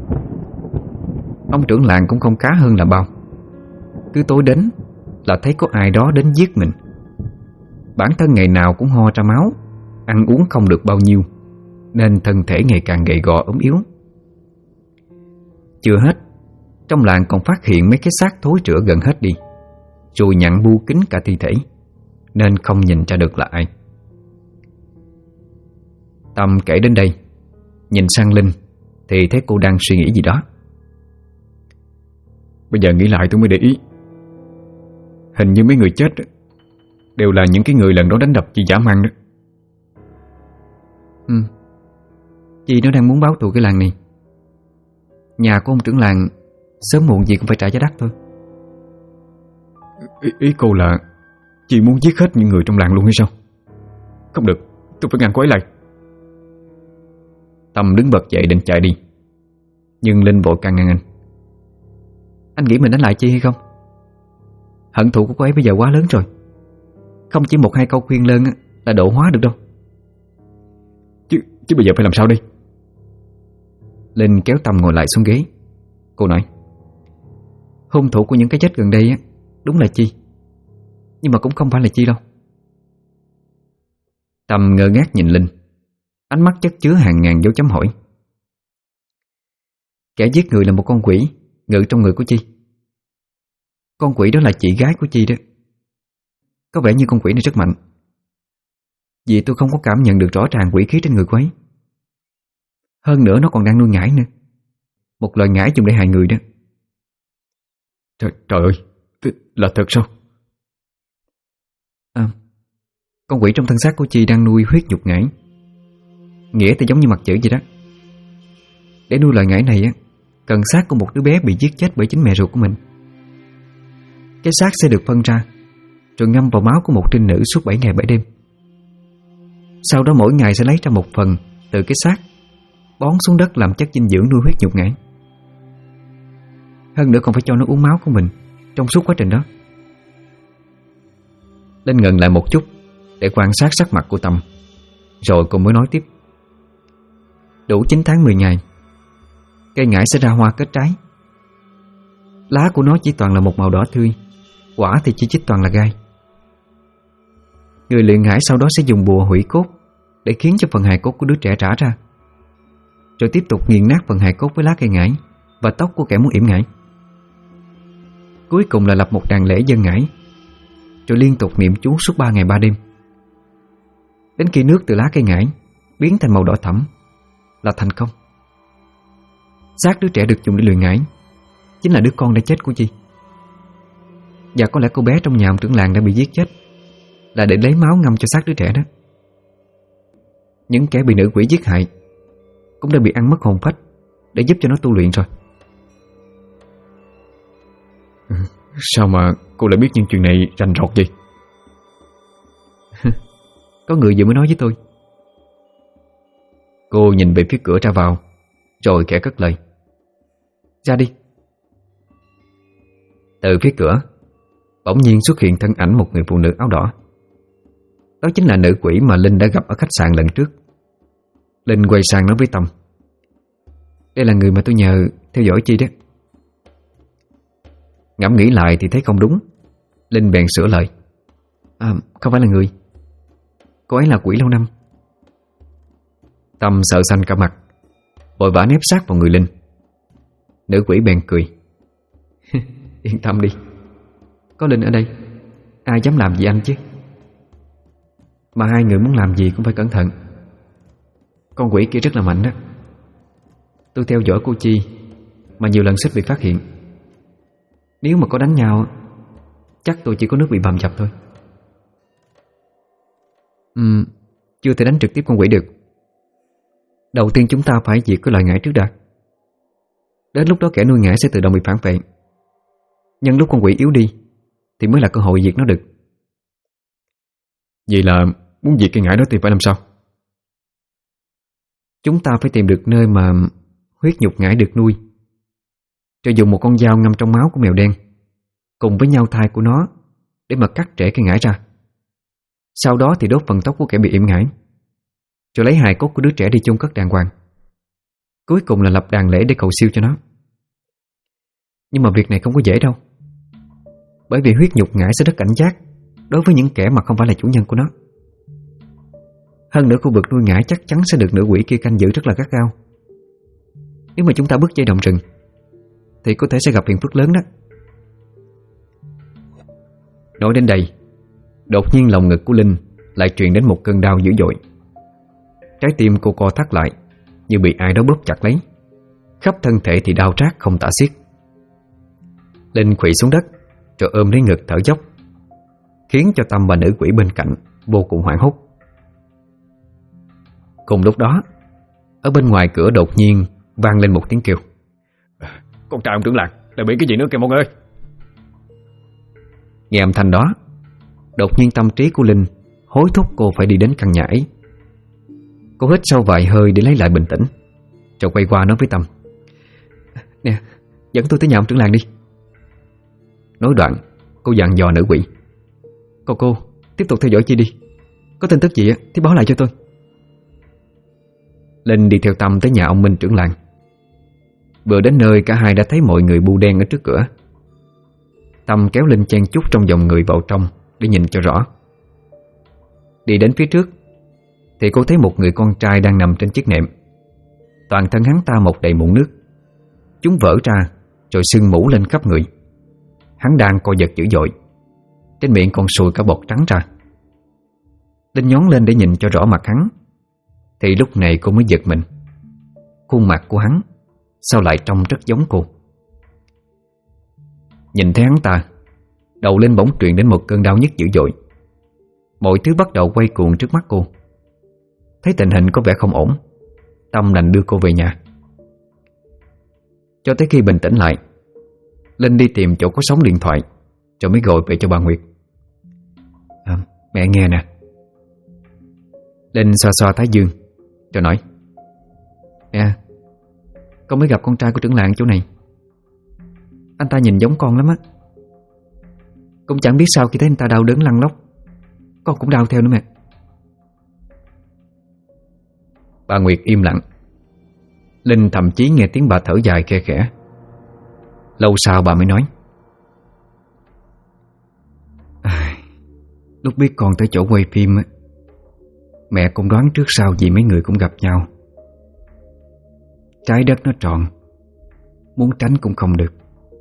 Ông trưởng làng cũng không khá hơn là bao. Cứ tối đến là thấy có ai đó đến giết mình. Bản thân ngày nào cũng ho ra máu, ăn uống không được bao nhiêu, nên thân thể ngày càng gầy gò ốm yếu. Chưa hết, trong làng còn phát hiện mấy cái xác thối rữa gần hết đi, rồi nhặn bu kín cả thi thể, nên không nhìn ra được là ai. Tâm kể đến đây, nhìn sang Linh thì thấy cô đang suy nghĩ gì đó. Bây giờ nghĩ lại tôi mới để ý, hình như mấy người chết đều là những cái người lần đó đánh đập chị dã man đó. Chị nó đang muốn báo thù cái làng này. Nhà của ông trưởng làng sớm muộn gì cũng phải trả giá đắt thôi. Ý cô là chị muốn giết hết những người trong làng luôn hay sao? Không được, tôi phải ngăn cô ấy lại. Tâm đứng bật dậy định chạy đi, nhưng Linh vội can ngăn anh. Anh nghĩ mình đánh lại Chi hay không? Hận thù của cô ấy bây giờ quá lớn rồi, không chỉ một hai câu khuyên lơn là độ hóa được đâu. Chứ bây giờ phải làm sao đây? Linh kéo Tâm ngồi lại xuống ghế. Cô nói, hung thủ của những cái chết gần đây đúng là Chi. nhưng mà cũng không phải là Chi đâu. Tâm ngơ ngác nhìn Linh, ánh mắt chất chứa hàng ngàn dấu chấm hỏi. Kẻ giết người là một con quỷ ngự trong người của Chi. Con quỷ đó là chị gái của Chi đó. Có vẻ như con quỷ này rất mạnh, vì tôi không có cảm nhận được rõ ràng quỷ khí trên người cô ấy. Hơn nữa nó còn đang nuôi ngải nữa, một loài ngải dùng để hại người đó. Trời ơi, là thật sao? Con quỷ trong thân xác của Chi đang nuôi huyết nhục ngải. Nghĩa thì giống như mặt chữ vậy đó. Để nuôi loài ngải này á, cần xác của một đứa bé bị giết chết bởi chính mẹ ruột của mình. Cái xác sẽ được phân ra rồi ngâm vào máu của một trinh nữ suốt 7 ngày 7 đêm. Sau đó mỗi ngày sẽ lấy ra một phần từ cái xác, bón xuống đất làm chất dinh dưỡng nuôi huyết nhục ngải. Hơn nữa còn phải cho nó uống máu của mình trong suốt quá trình đó. Linh ngừng lại một chút để quan sát sắc mặt của Tâm, rồi cô mới nói tiếp. Đủ 9 tháng 10 ngày, cây ngải sẽ ra hoa kết trái. Lá của nó chỉ toàn là một màu đỏ tươi, quả thì chỉ chích toàn là gai. Người luyện ngải sau đó sẽ dùng bùa hủy cốt để khiến cho phần hài cốt của đứa trẻ rã ra, rồi tiếp tục nghiền nát phần hài cốt với lá cây ngải và tóc của kẻ muốn yểm ngải. Cuối cùng là lập một đàn lễ dân ngải, rồi liên tục niệm chú suốt 3 ngày 3 đêm, đến khi nước từ lá cây ngải biến thành màu đỏ thẫm là thành công. Xác đứa trẻ được dùng để luyện ngải chính là đứa con đã chết của Chi. Và có lẽ cô bé trong nhà ông trưởng làng đã bị giết chết là để lấy máu ngâm cho xác đứa trẻ đó. Những kẻ bị nữ quỷ giết hại cũng đã bị ăn mất hồn phách để giúp cho nó tu luyện rồi. Sao mà cô lại biết những chuyện này rành rọt vậy? Có người vừa mới nói với tôi. Cô nhìn về phía cửa ra vào, rồi khẽ cất lời. Ra đi. Từ phía cửa bỗng nhiên xuất hiện thân ảnh một người phụ nữ áo đỏ. Đó chính là nữ quỷ mà Linh đã gặp ở khách sạn lần trước. Linh quay sang nói với Tâm. Đây là người mà tôi nhờ theo dõi Chi đó. Ngẫm nghĩ lại thì thấy không đúng, Linh bèn sửa lời. Không phải là người. Cô ấy là quỷ lâu năm. Tâm sợ xanh cả mặt, vội vã nép sát vào người Linh. Nữ quỷ bèn cười. Yên tâm đi, có Linh ở đây, ai dám làm gì anh chứ. Mà hai người muốn làm gì cũng phải cẩn thận. Con quỷ kia rất là mạnh đó. Tôi theo dõi cô Chi mà nhiều lần suýt bị phát hiện. Nếu mà có đánh nhau chắc tôi chỉ có nước bị bầm dập thôi. Chưa thể đánh trực tiếp con quỷ được. Đầu tiên chúng ta phải diệt cái loài ngải trước đã. Đến lúc đó kẻ nuôi ngải sẽ tự động bị phản vệ. Nhưng lúc con quỷ yếu đi thì mới là cơ hội diệt nó được. Vậy là muốn diệt cây ngải đó thì phải làm sao? Chúng ta phải tìm được nơi mà huyết nhục ngải được nuôi, rồi dùng một con dao ngâm trong máu của mèo đen cùng với nhau thai của nó để mà cắt rễ cây ngải ra. Sau đó thì đốt phần tóc của kẻ bị yểm ngải, rồi lấy hài cốt của đứa trẻ đi chôn cất đàng hoàng. Cuối cùng là lập đàn lễ để cầu siêu cho nó. Nhưng mà việc này không có dễ đâu, bởi vì huyết nhục ngải sẽ rất cảnh giác đối với những kẻ mà không phải là chủ nhân của nó. Hơn nữa khu vực nuôi ngải chắc chắn sẽ được nữ quỷ kia canh giữ rất là gắt gao. Nếu mà chúng ta bước dây động rừng thì có thể sẽ gặp phiền phức lớn đó. Nói đến đây, đột nhiên lòng ngực của Linh lại truyền đến một cơn đau dữ dội. Trái tim cô co thắt lại như bị ai đó bóp chặt lấy, khắp thân thể thì đau rát không tả xiết. Linh khuỵu xuống đất rồi ôm lấy ngực thở dốc, khiến cho Tâm và nữ quỷ bên cạnh vô cùng hoảng hốt. Cùng lúc đó, ở bên ngoài cửa đột nhiên vang lên một tiếng kêu. Con trai ông trưởng làng lại bị cái gì nữa kìa mọi người. Nghe âm thanh đó, đột nhiên tâm trí của Linh hối thúc cô phải đi đến căn nhà ấy. Cô hít sâu vài hơi để lấy lại bình tĩnh, rồi quay qua nói với Tâm. Nè, dẫn tôi tới nhà ông trưởng làng đi. Nói đoạn, cô dặn dò nữ quỷ. Còn cô, tiếp tục theo dõi Chi đi. Có tin tức gì thì báo lại cho tôi. Linh đi theo Tâm tới nhà ông Minh trưởng làng. Vừa đến nơi cả hai đã thấy mọi người bu đen ở trước cửa. Tâm kéo Linh chen chúc trong dòng người vào trong để nhìn cho rõ. Đi đến phía trước thì cô thấy một người con trai đang nằm trên chiếc nệm. Toàn thân hắn ta mọc đầy mụn nước, chúng vỡ ra rồi sưng mủ lên khắp người. Hắn đang co giật dữ dội, trên miệng còn sùi cả bọt trắng ra. Linh nhón lên để nhìn cho rõ mặt hắn, thì lúc này cô mới giật mình. Khuôn mặt của hắn sao lại trông rất giống cô. Nhìn thấy hắn ta, đầu Linh bỗng truyền đến một cơn đau nhức dữ dội. Mọi thứ bắt đầu quay cuồng trước mắt cô. Thấy tình hình có vẻ không ổn, Tâm đành đưa cô về nhà. Cho tới khi bình tĩnh lại, Linh đi tìm chỗ có sóng điện thoại, rồi mới gọi về cho bà Nguyệt. Mẹ nghe nè. Linh xoa xoa thái dương rồi nói: Nè, con mới gặp con trai của trưởng làng chỗ này. Anh ta nhìn giống con lắm á. Cũng chẳng biết sao khi thấy anh ta đau đớn lăn lóc, con cũng đau theo nữa mẹ. Bà Nguyệt im lặng. Linh thậm chí nghe tiếng bà thở dài khe khẽ. Lâu sau bà mới nói: Lúc biết con tới chỗ quay phim, mẹ cũng đoán trước sau gì mấy người cũng gặp nhau. Trái đất nó tròn, muốn tránh cũng không được.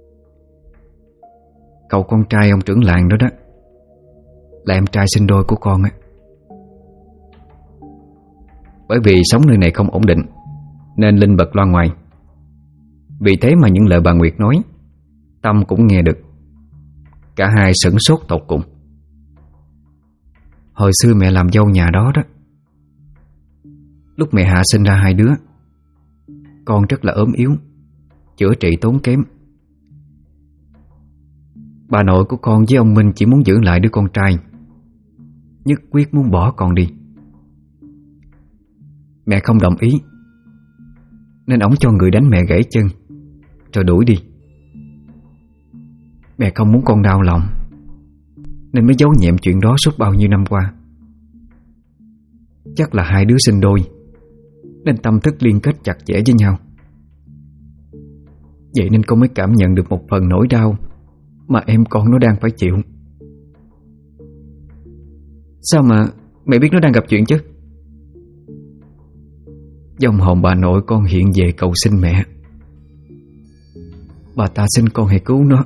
Cậu con trai ông trưởng làng đó đó là em trai sinh đôi của con á. Bởi vì sống nơi này không ổn định nên Linh bật loa ngoài. Vì thế mà những lời bà Nguyệt nói Tâm cũng nghe được. Cả hai sửng sốt tột cùng. Hồi xưa mẹ làm dâu nhà đó đó, lúc mẹ hạ sinh ra hai đứa, con rất là ốm yếu, chữa trị tốn kém. Bà nội của con với ông Minh chỉ muốn giữ lại đứa con trai, nhất quyết muốn bỏ con đi. Mẹ không đồng ý nên ổng cho người đánh mẹ gãy chân rồi đuổi đi. Mẹ không muốn con đau lòng nên mới giấu nhẹm chuyện đó suốt bao nhiêu năm qua. Chắc là hai đứa sinh đôi nên tâm thức liên kết chặt chẽ với nhau. Vậy nên con mới cảm nhận được một phần nỗi đau mà em con nó đang phải chịu. Sao mà mẹ biết nó đang gặp chuyện chứ? Dòng hồn bà nội con hiện về cầu xin mẹ. Bà ta xin con hãy cứu nó.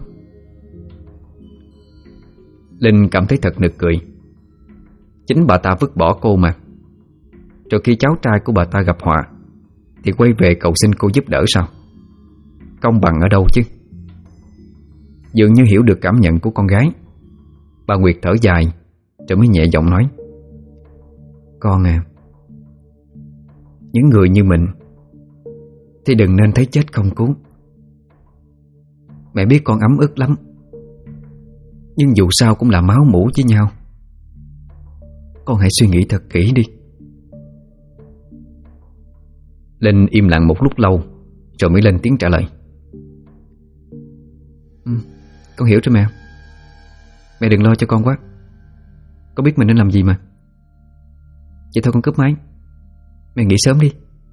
Linh cảm thấy thật nực cười. Chính bà ta vứt bỏ cô mà. Rồi khi cháu trai của bà ta gặp họa thì quay về cầu xin cô giúp đỡ sao? Công bằng ở đâu chứ? Dường như hiểu được cảm nhận của con gái, bà Nguyệt thở dài rồi mới nhẹ giọng nói: Con à, những người như mình thì đừng nên thấy chết không cứu. Mẹ biết con ấm ức lắm, nhưng dù sao cũng là máu mủ với nhau. Con hãy suy nghĩ thật kỹ đi. Linh im lặng một lúc lâu rồi mới lên tiếng trả lời: Con hiểu rồi mẹ. Mẹ đừng lo cho con quá. Con biết mình nên làm gì mà. Vậy thôi con cúp máy. Mẹ nghỉ sớm đi.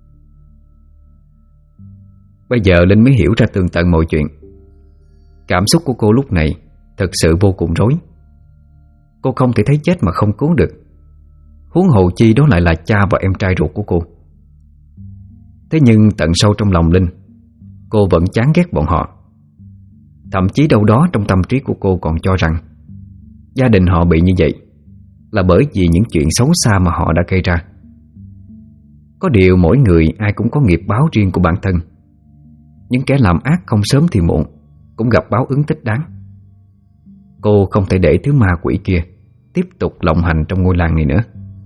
Bây giờ Linh mới hiểu ra tường tận mọi chuyện. Cảm xúc của cô lúc này thật sự vô cùng rối. Cô không thể thấy chết mà không cứu được, huống hồ chi đó lại là cha và em trai ruột của cô. Thế nhưng tận sâu trong lòng Linh, cô vẫn chán ghét bọn họ. Thậm chí đâu đó trong tâm trí của cô còn cho rằng gia đình họ bị như vậy là bởi vì những chuyện xấu xa mà họ đã gây ra. Có điều mỗi người ai cũng có nghiệp báo riêng của bản thân. Những kẻ làm ác không sớm thì muộn cũng gặp báo ứng thích đáng. Cô không thể để thứ ma quỷ kia tiếp tục lộng hành trong ngôi làng này nữa.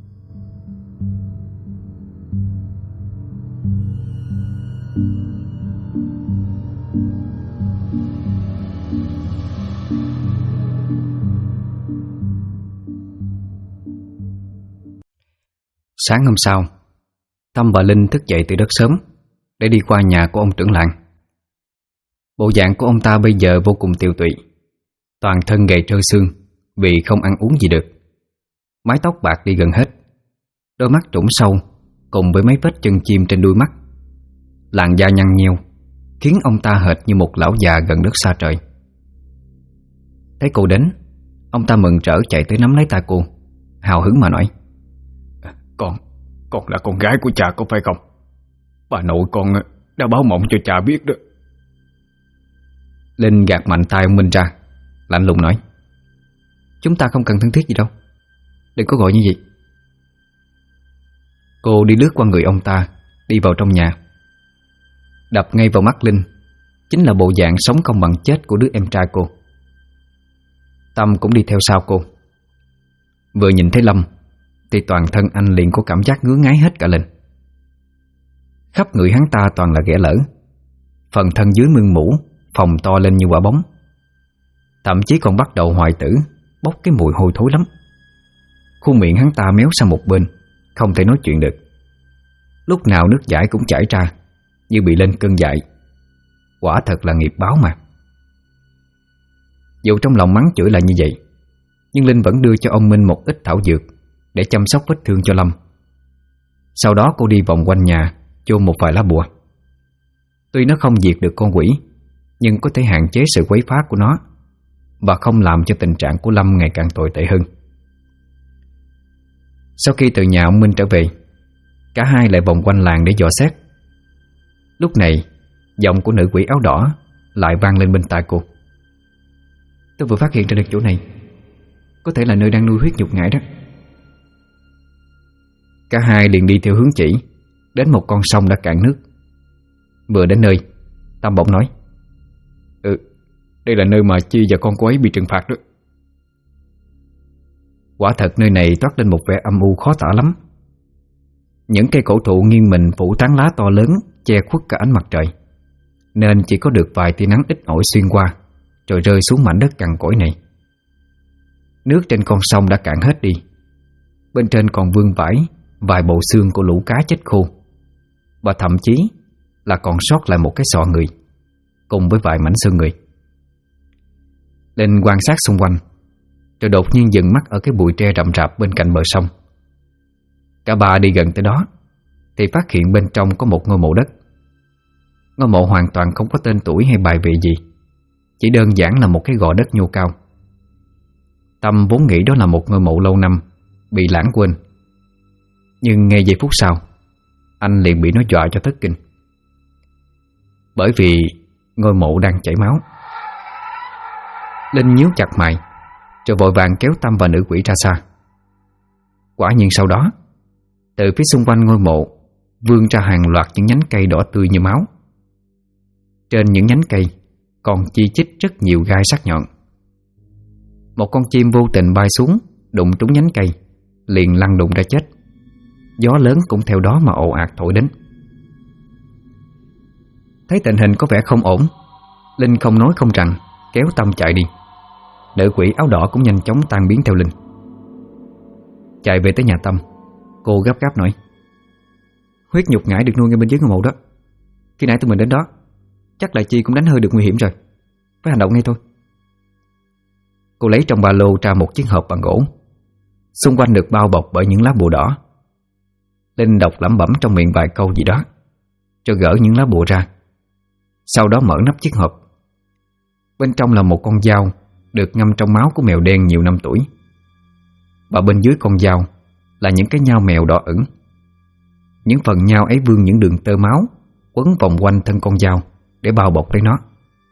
Sáng hôm sau, Tâm và Linh thức dậy từ rất sớm để đi qua nhà của ông trưởng làng. Bộ dạng của ông ta bây giờ vô cùng tiều tụy, toàn thân gầy trơ xương vì không ăn uống gì được. Mái tóc bạc đi gần hết, đôi mắt trũng sâu cùng với mấy vết chân chim trên đuôi mắt. Làn da nhăn nheo khiến ông ta hệt như một lão già gần đất xa trời. Thấy cô đến, Ông ta mừng rỡ chạy tới nắm lấy tay cô, hào hứng mà nói: Con là con gái của cha có phải không? Bà nội con đã báo mộng cho cha biết đó. Linh gạt mạnh tay ông Minh ra, lạnh lùng nói: Chúng ta không cần thân thiết gì đâu, đừng có gọi như vậy. Cô đi lướt qua người ông ta, đi vào trong nhà. Đập ngay vào mắt Linh chính là bộ dạng sống không bằng chết của đứa em trai cô. Tâm cũng đi theo sau cô. Vừa nhìn thấy Lâm thì toàn thân anh liền có cảm giác ngứa ngáy hết cả lên. Khắp người hắn ta toàn là ghẻ lở, phần thân dưới mưng mủ phồng to lên như quả bóng. Thậm chí còn bắt đầu hoại tử, bốc cái mùi hôi thối lắm. Khuôn miệng hắn ta méo sang một bên, không thể nói chuyện được. Lúc nào nước dãi cũng chảy ra, như bị lên cơn dại. Quả thật là nghiệp báo mà. Dù trong lòng mắng chửi là như vậy, nhưng Linh vẫn đưa cho ông Minh một ít thảo dược để chăm sóc vết thương cho Lâm. Sau đó cô đi vòng quanh nhà, chôn một vài lá bùa. Tuy nó không diệt được con quỷ, nhưng có thể hạn chế sự quấy phá của nó và không làm cho tình trạng của Lâm ngày càng tồi tệ hơn. Sau khi từ nhà ông Minh trở về, cả hai lại vòng quanh làng để dò xét. Lúc này, giọng của nữ quỷ áo đỏ lại vang lên bên tai cô: Tôi vừa phát hiện ra được chỗ này, có thể là nơi đang nuôi huyết nhục ngải đó. Cả hai liền đi theo hướng chỉ, đến một con sông đã cạn nước. Vừa đến nơi, Tâm bỗng nói: Đây là nơi mà Chi và con cô ấy bị trừng phạt đó. Quả thật nơi này toát lên một vẻ âm u khó tả lắm. Những cây cổ thụ nghiêng mình phủ tán lá to lớn che khuất cả ánh mặt trời, nên chỉ có được vài tia nắng ít ỏi xuyên qua, rồi rơi xuống mảnh đất cằn cỗi này. Nước trên con sông đã cạn hết đi, bên trên còn vương vãi vài bộ xương của lũ cá chết khô, và thậm chí là còn sót lại một cái sọ người cùng với vài mảnh xương người. Linh quan sát xung quanh, rồi đột nhiên dừng mắt ở cái bụi tre rậm rạp bên cạnh bờ sông. Cả ba đi gần tới đó thì phát hiện bên trong có một ngôi mộ đất. Ngôi mộ hoàn toàn không có tên tuổi hay bài vị gì, chỉ đơn giản là một cái gò đất nhô cao. Tâm vốn nghĩ đó là một ngôi mộ lâu năm bị lãng quên, nhưng ngay giây phút sau, anh liền bị nó dọa cho thất kinh. Bởi vì ngôi mộ đang chảy máu. Linh nhíu chặt mày, rồi vội vàng kéo Tâm và nữ quỷ ra xa. Quả nhiên sau đó, từ phía xung quanh ngôi mộ vươn ra hàng loạt những nhánh cây đỏ tươi như máu. Trên những nhánh cây còn chi chít rất nhiều gai sắc nhọn. Một con chim vô tình bay xuống, đụng trúng nhánh cây, liền lăn đụng ra chết. Gió lớn cũng theo đó mà ồ ạt thổi đến. Thấy tình hình có vẻ không ổn, Linh không nói không rằng kéo Tâm chạy đi. Nữ quỷ áo đỏ cũng nhanh chóng tan biến theo Linh. Chạy về tới nhà Tâm, cô gấp gáp nói: Huyết nhục ngải được nuôi ngay bên dưới ngôi mộ đó. Khi nãy tụi mình đến đó, chắc là Chi cũng đánh hơi được nguy hiểm rồi, phải hành động ngay thôi. Cô lấy trong ba lô ra một chiếc hộp bằng gỗ, xung quanh được bao bọc bởi những lá bùa đỏ. Linh đọc lẩm bẩm trong miệng vài câu gì đó, rồi gỡ những lá bùa ra. Sau đó mở nắp chiếc hộp. Bên trong là một con dao được ngâm trong máu của mèo đen nhiều năm tuổi. Và bên dưới con dao là những cái nhao mèo đỏ ửng. Những phần nhao ấy vương những đường tơ máu quấn vòng quanh thân con dao để bao bọc lấy nó.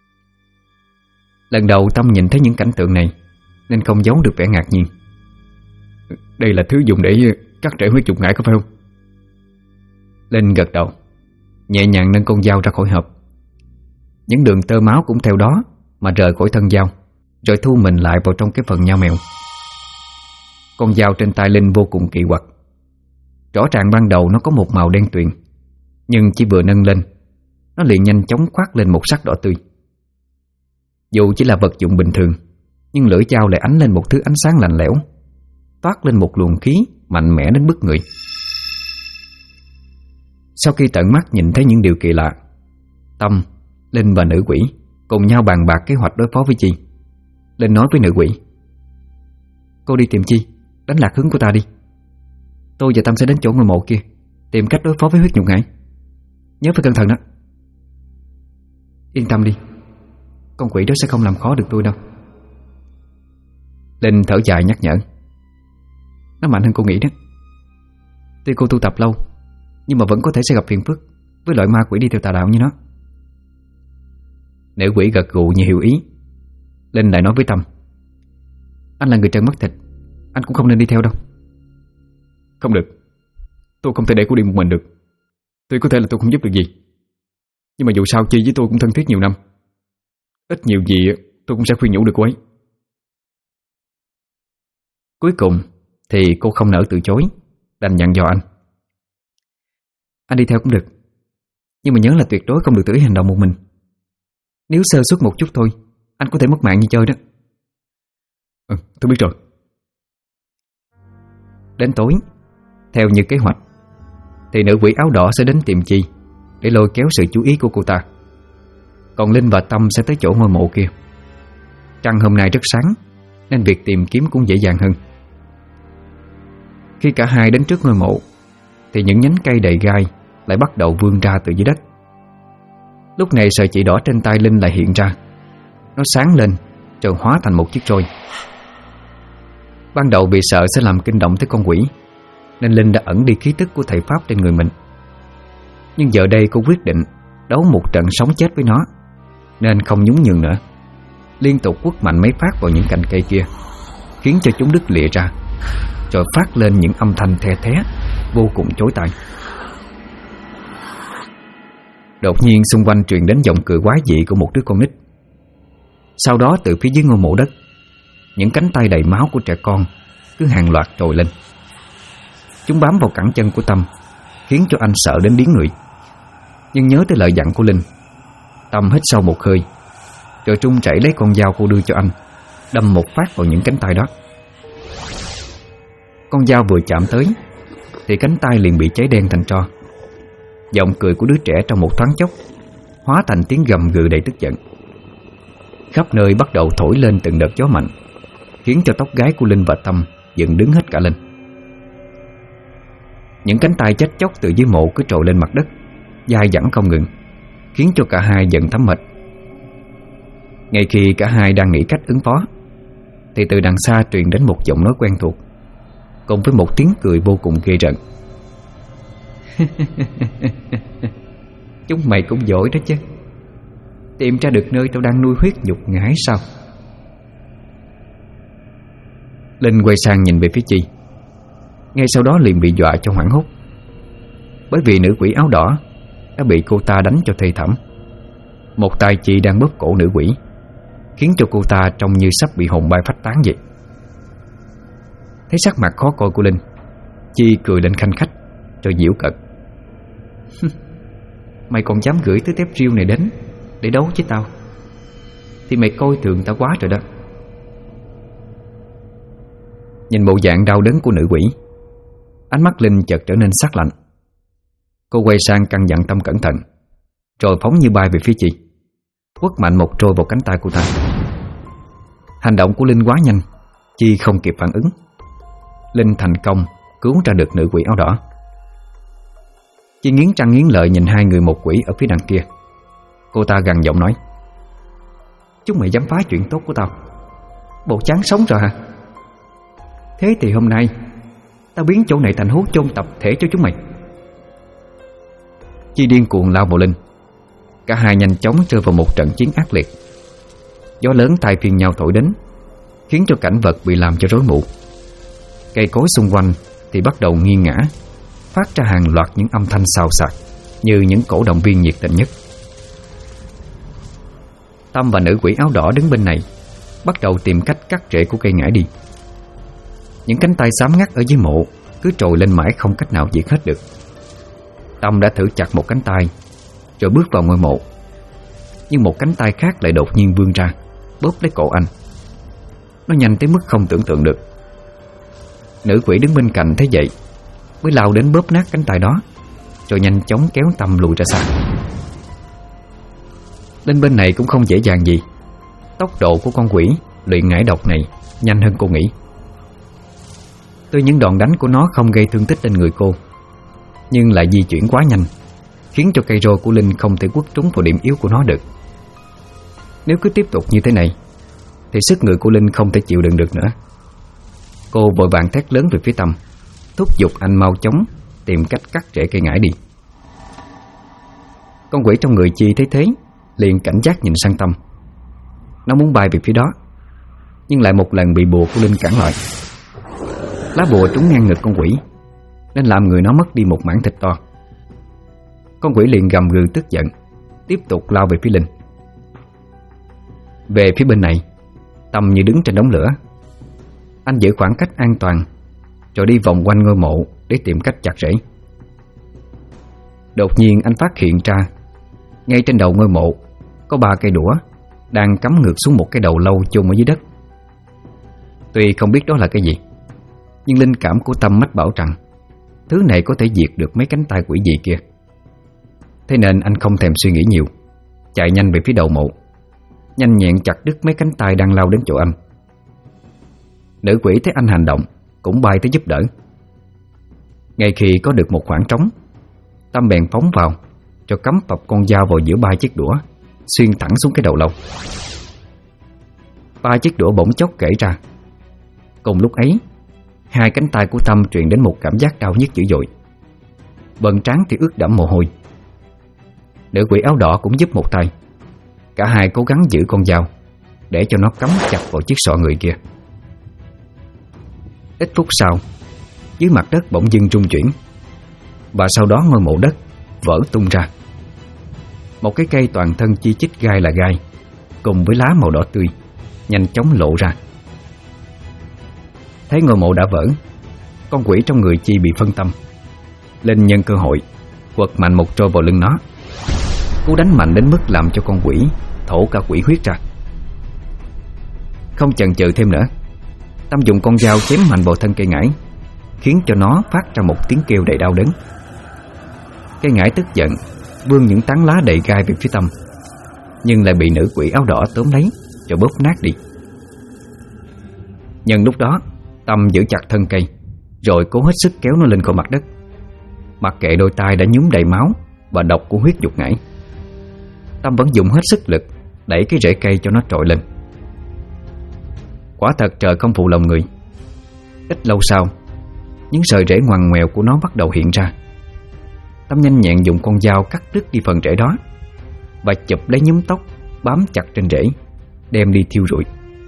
Lần đầu Tâm nhìn thấy những cảnh tượng này nên không giấu được vẻ ngạc nhiên. Đây là thứ dùng để cắt rễ huyết nhục ngải có phải không? Linh gật đầu, nhẹ nhàng nâng con dao ra khỏi hộp. Những đường tơ máu cũng theo đó mà rời khỏi thân dao, rồi thu mình lại vào trong cái phần nhao mèo. Con dao trên tay Linh vô cùng kỳ quặc. Rõ ràng ban đầu nó có một màu đen tuyền, nhưng chỉ vừa nâng lên, nó liền nhanh chóng khoác lên một sắc đỏ tươi. Dù chỉ là vật dụng bình thường, nhưng lưỡi dao lại ánh lên một thứ ánh sáng lạnh lẽo, toát lên một luồng khí mạnh mẽ đến bức người. Sau khi tận mắt nhìn thấy những điều kỳ lạ, Tâm, Linh và nữ quỷ cùng nhau bàn bạc kế hoạch đối phó với Chi. Linh nói với nữ quỷ: Cô đi tìm Chi, đánh lạc hướng của ta đi. Tôi và Tâm sẽ đến chỗ ngôi mộ kia, tìm cách đối phó với huyết nhục ngải. Nhớ phải cẩn thận đó. Yên tâm đi, con quỷ đó sẽ không làm khó được tôi đâu. Linh thở dài nhắc nhở. Nó mạnh hơn cô nghĩ đó. Tuy cô tu tập lâu, nhưng mà vẫn có thể sẽ gặp phiền phức với loại ma quỷ đi theo tà đạo như nó. Nữ quỷ gật gù như hiểu ý. Linh lại nói với Tâm: Anh là người trần mắt thịt, anh cũng không nên đi theo đâu. Không được, tôi không thể để cô đi một mình được. Tuy có thể là tôi không giúp được gì, nhưng mà dù sao Chi với tôi cũng thân thiết nhiều năm. Ít nhiều gì tôi cũng sẽ khuyên nhủ được cô ấy. Cuối cùng thì cô không nỡ từ chối, đành nhận dò anh: Anh đi theo cũng được, nhưng mà nhớ là tuyệt đối không được tự ý hành động một mình. Nếu sơ suất một chút thôi, anh có thể mất mạng như chơi đó. Tôi biết rồi. Đến tối, theo như kế hoạch, thì nữ quỷ áo đỏ sẽ đến tìm Chi để lôi kéo sự chú ý của cô ta. Còn Linh và Tâm sẽ tới chỗ ngôi mộ kia. Trăng hôm nay rất sáng, nên việc tìm kiếm cũng dễ dàng hơn. Khi cả hai đến trước ngôi mộ, thì những nhánh cây đầy gai lại bắt đầu vươn ra từ dưới đất. Lúc này sợi chỉ đỏ trên tay Linh lại hiện ra. Nó sáng lên rồi hóa thành một chiếc roi. Ban đầu vì sợ sẽ làm kinh động tới con quỷ, nên Linh đã ẩn đi khí tức của thầy Pháp trên người mình. Nhưng giờ đây cô quyết định đấu một trận sống chết với nó, nên không nhún nhường nữa, liên tục quất mạnh mấy phát vào những cành cây kia, khiến cho chúng đứt lìa ra, rồi phát lên những âm thanh the thé vô cùng chói tai. Đột nhiên xung quanh truyền đến giọng cười quái dị của một đứa con nít. Sau đó từ phía dưới ngôi mộ đất, những cánh tay đầy máu của trẻ con cứ hàng loạt trồi lên. Chúng bám vào cẳng chân của Tâm, khiến cho anh sợ đến điếng người. Nhưng nhớ tới lời dặn của Linh, Tâm hít sâu một hơi, rồi trung chảy lấy con dao cô đưa cho anh, đâm một phát vào những cánh tay đó. Con dao vừa chạm tới thì cánh tay liền bị cháy đen thành tro. Giọng cười của đứa trẻ trong một thoáng chốc hóa thành tiếng gầm gừ đầy tức giận. Khắp nơi bắt đầu thổi lên từng đợt gió mạnh, khiến cho tóc gái của Linh và Tâm dựng đứng hết cả lên. Những cánh tay chết chóc từ dưới mộ cứ trồi lên mặt đất, dai dẳng không ngừng, khiến cho cả hai dần thấm mệt. Ngay khi cả hai đang nghĩ cách ứng phó, thì từ đằng xa truyền đến một giọng nói quen thuộc, cùng với một tiếng cười vô cùng ghê rợn. Chúng mày cũng giỏi đó chứ, tìm ra được nơi tao đang nuôi huyết nhục ngải sao? Linh quay sang nhìn về phía Chi, ngay sau đó liền bị dọa cho hoảng hốt. Bởi vì nữ quỷ áo đỏ đã bị cô ta đánh cho thê thảm. Một tay Chi đang bóp cổ nữ quỷ, khiến cho cô ta trông như sắp bị hồn bay phách tán vậy. Thấy sắc mặt khó coi của Linh, Chi cười lên khanh khách rồi giễu cợt. Mày còn dám gửi tới tép riêu này đến để đấu với tao thì mày coi thường tao quá rồi đó. Nhìn bộ dạng đau đớn của nữ quỷ, ánh mắt Linh chợt trở nên sắc lạnh. Cô quay sang căn dặn Tâm cẩn thận, rồi phóng như bay về phía Chi, quất mạnh một trôi vào cánh tay của ta. Hành động của Linh quá nhanh, Chi không kịp phản ứng. Linh thành công cứu ra được nữ quỷ áo đỏ. Chi nghiến răng nghiến lợi nhìn hai người một quỷ ở phía đằng kia. Cô ta gằn giọng nói: Chúng mày dám phá chuyện tốt của tao, bộ chán sống rồi hả? Thế thì hôm nay tao biến chỗ này thành hố chôn tập thể cho chúng mày. Chi điên cuồng lao vào Linh. Cả hai nhanh chóng rơi vào một trận chiến ác liệt. Gió lớn thay phiên nhau thổi đến, khiến cho cảnh vật bị làm cho rối mù. Cây cối xung quanh thì bắt đầu nghiêng ngã, phát ra hàng loạt những âm thanh xào xạc như những cổ động viên nhiệt tình nhất. Tâm và nữ quỷ áo đỏ đứng bên này bắt đầu tìm cách cắt rễ của cây ngải đi. Những cánh tay xám ngắt ở dưới mộ cứ trồi lên mãi không cách nào diệt hết được. Tâm đã thử chặt một cánh tay rồi bước vào ngôi mộ, nhưng một cánh tay khác lại đột nhiên vươn ra bóp lấy cổ anh. Nó nhanh tới mức không tưởng tượng được. Nữ quỷ đứng bên cạnh thấy vậy mới lao đến bóp nát cánh tay đó, rồi nhanh chóng kéo Tâm lùi ra xa. Lên bên này cũng không dễ dàng gì. Tốc độ của con quỷ luyện ngải độc này nhanh hơn cô nghĩ. Tuy những đòn đánh của nó không gây thương tích lên người cô, nhưng lại di chuyển quá nhanh, khiến cho cây roi của Linh không thể quất trúng vào điểm yếu của nó được. Nếu cứ tiếp tục như thế này thì sức người của Linh không thể chịu đựng được nữa. Cô vội vàng thét lớn về phía Tâm, thúc giục anh mau chóng tìm cách cắt rễ cây ngải đi. Con quỷ trong người Chi thấy thế liền cảnh giác nhìn sang Tâm. Nó muốn bay về phía đó, nhưng lại một lần bị bùa của Linh cản lại. Lá bùa trúng ngang ngực con quỷ, nên làm người nó mất đi một mảng thịt to. Con quỷ liền gầm gừ tức giận, tiếp tục lao về phía Linh. Về phía bên này, Tâm như đứng trên đống lửa. Anh giữ khoảng cách an toàn, rồi đi vòng quanh ngôi mộ để tìm cách chặt rễ. Đột nhiên anh phát hiện ra, ngay trên đầu ngôi mộ có 3 cây đũa đang cắm ngược xuống một cái đầu lâu chôn ở dưới đất. Tuy không biết đó là cái gì, nhưng linh cảm của Tâm mách bảo rằng thứ này có thể diệt được mấy cánh tay quỷ dị kia. Thế nên anh không thèm suy nghĩ nhiều, chạy nhanh về phía đầu mộ, nhanh nhẹn chặt đứt mấy cánh tay đang lao đến chỗ anh. Nữ quỷ thấy anh hành động cũng bay tới giúp đỡ. Ngay khi có được một khoảng trống, Tâm bèn phóng vào, cho cắm phập con dao vào giữa 3 chiếc đũa, xuyên thẳng xuống cái đầu lâu. 3 chiếc đũa bỗng chốc kể ra. Cùng lúc ấy, 2 cánh tay của Tâm truyền đến một cảm giác đau nhức dữ dội. Bần trán thì ướt đẫm mồ hôi. Nữ quỷ áo đỏ cũng giúp một tay. Cả hai cố gắng giữ con dao để cho nó cắm chặt vào chiếc sọ người kia. Ít phút sau, dưới mặt đất bỗng dưng rung chuyển, và sau đó ngôi mộ đất vỡ tung ra. Một cái cây toàn thân chi chít gai là gai, cùng với lá màu đỏ tươi nhanh chóng lộ ra. Thấy ngôi mộ đã vỡ, con quỷ trong người Chi bị phân tâm. Linh nhân cơ hội quật mạnh một trôi vào lưng nó. Cú đánh mạnh đến mức làm cho con quỷ thổ cả quỷ huyết ra. Không chần chừ thêm nữa, Tâm dùng con dao chém mạnh vào thân cây ngải, khiến cho nó phát ra một tiếng kêu đầy đau đớn. Cây ngải tức giận vươn những tán lá đầy gai về phía Tâm, nhưng lại bị nữ quỷ áo đỏ tóm lấy rồi bóp nát đi. Nhân lúc đó, Tâm giữ chặt thân cây, rồi cố hết sức kéo nó lên khỏi mặt đất, mặc kệ đôi tay đã nhúm đầy máu và độc của huyết dục ngải. Tâm vẫn dùng hết sức lực đẩy cái rễ cây cho nó trồi lên. Quả thật trời không phụ lòng người. Ít lâu sau, những sợi rễ ngoằn ngoèo của nó bắt đầu hiện ra. Tâm nhanh nhẹn dùng con dao cắt đứt đi phần rễ đó, và chụp lấy nhúm tóc bám chặt trên rễ, đem đi thiêu rụi.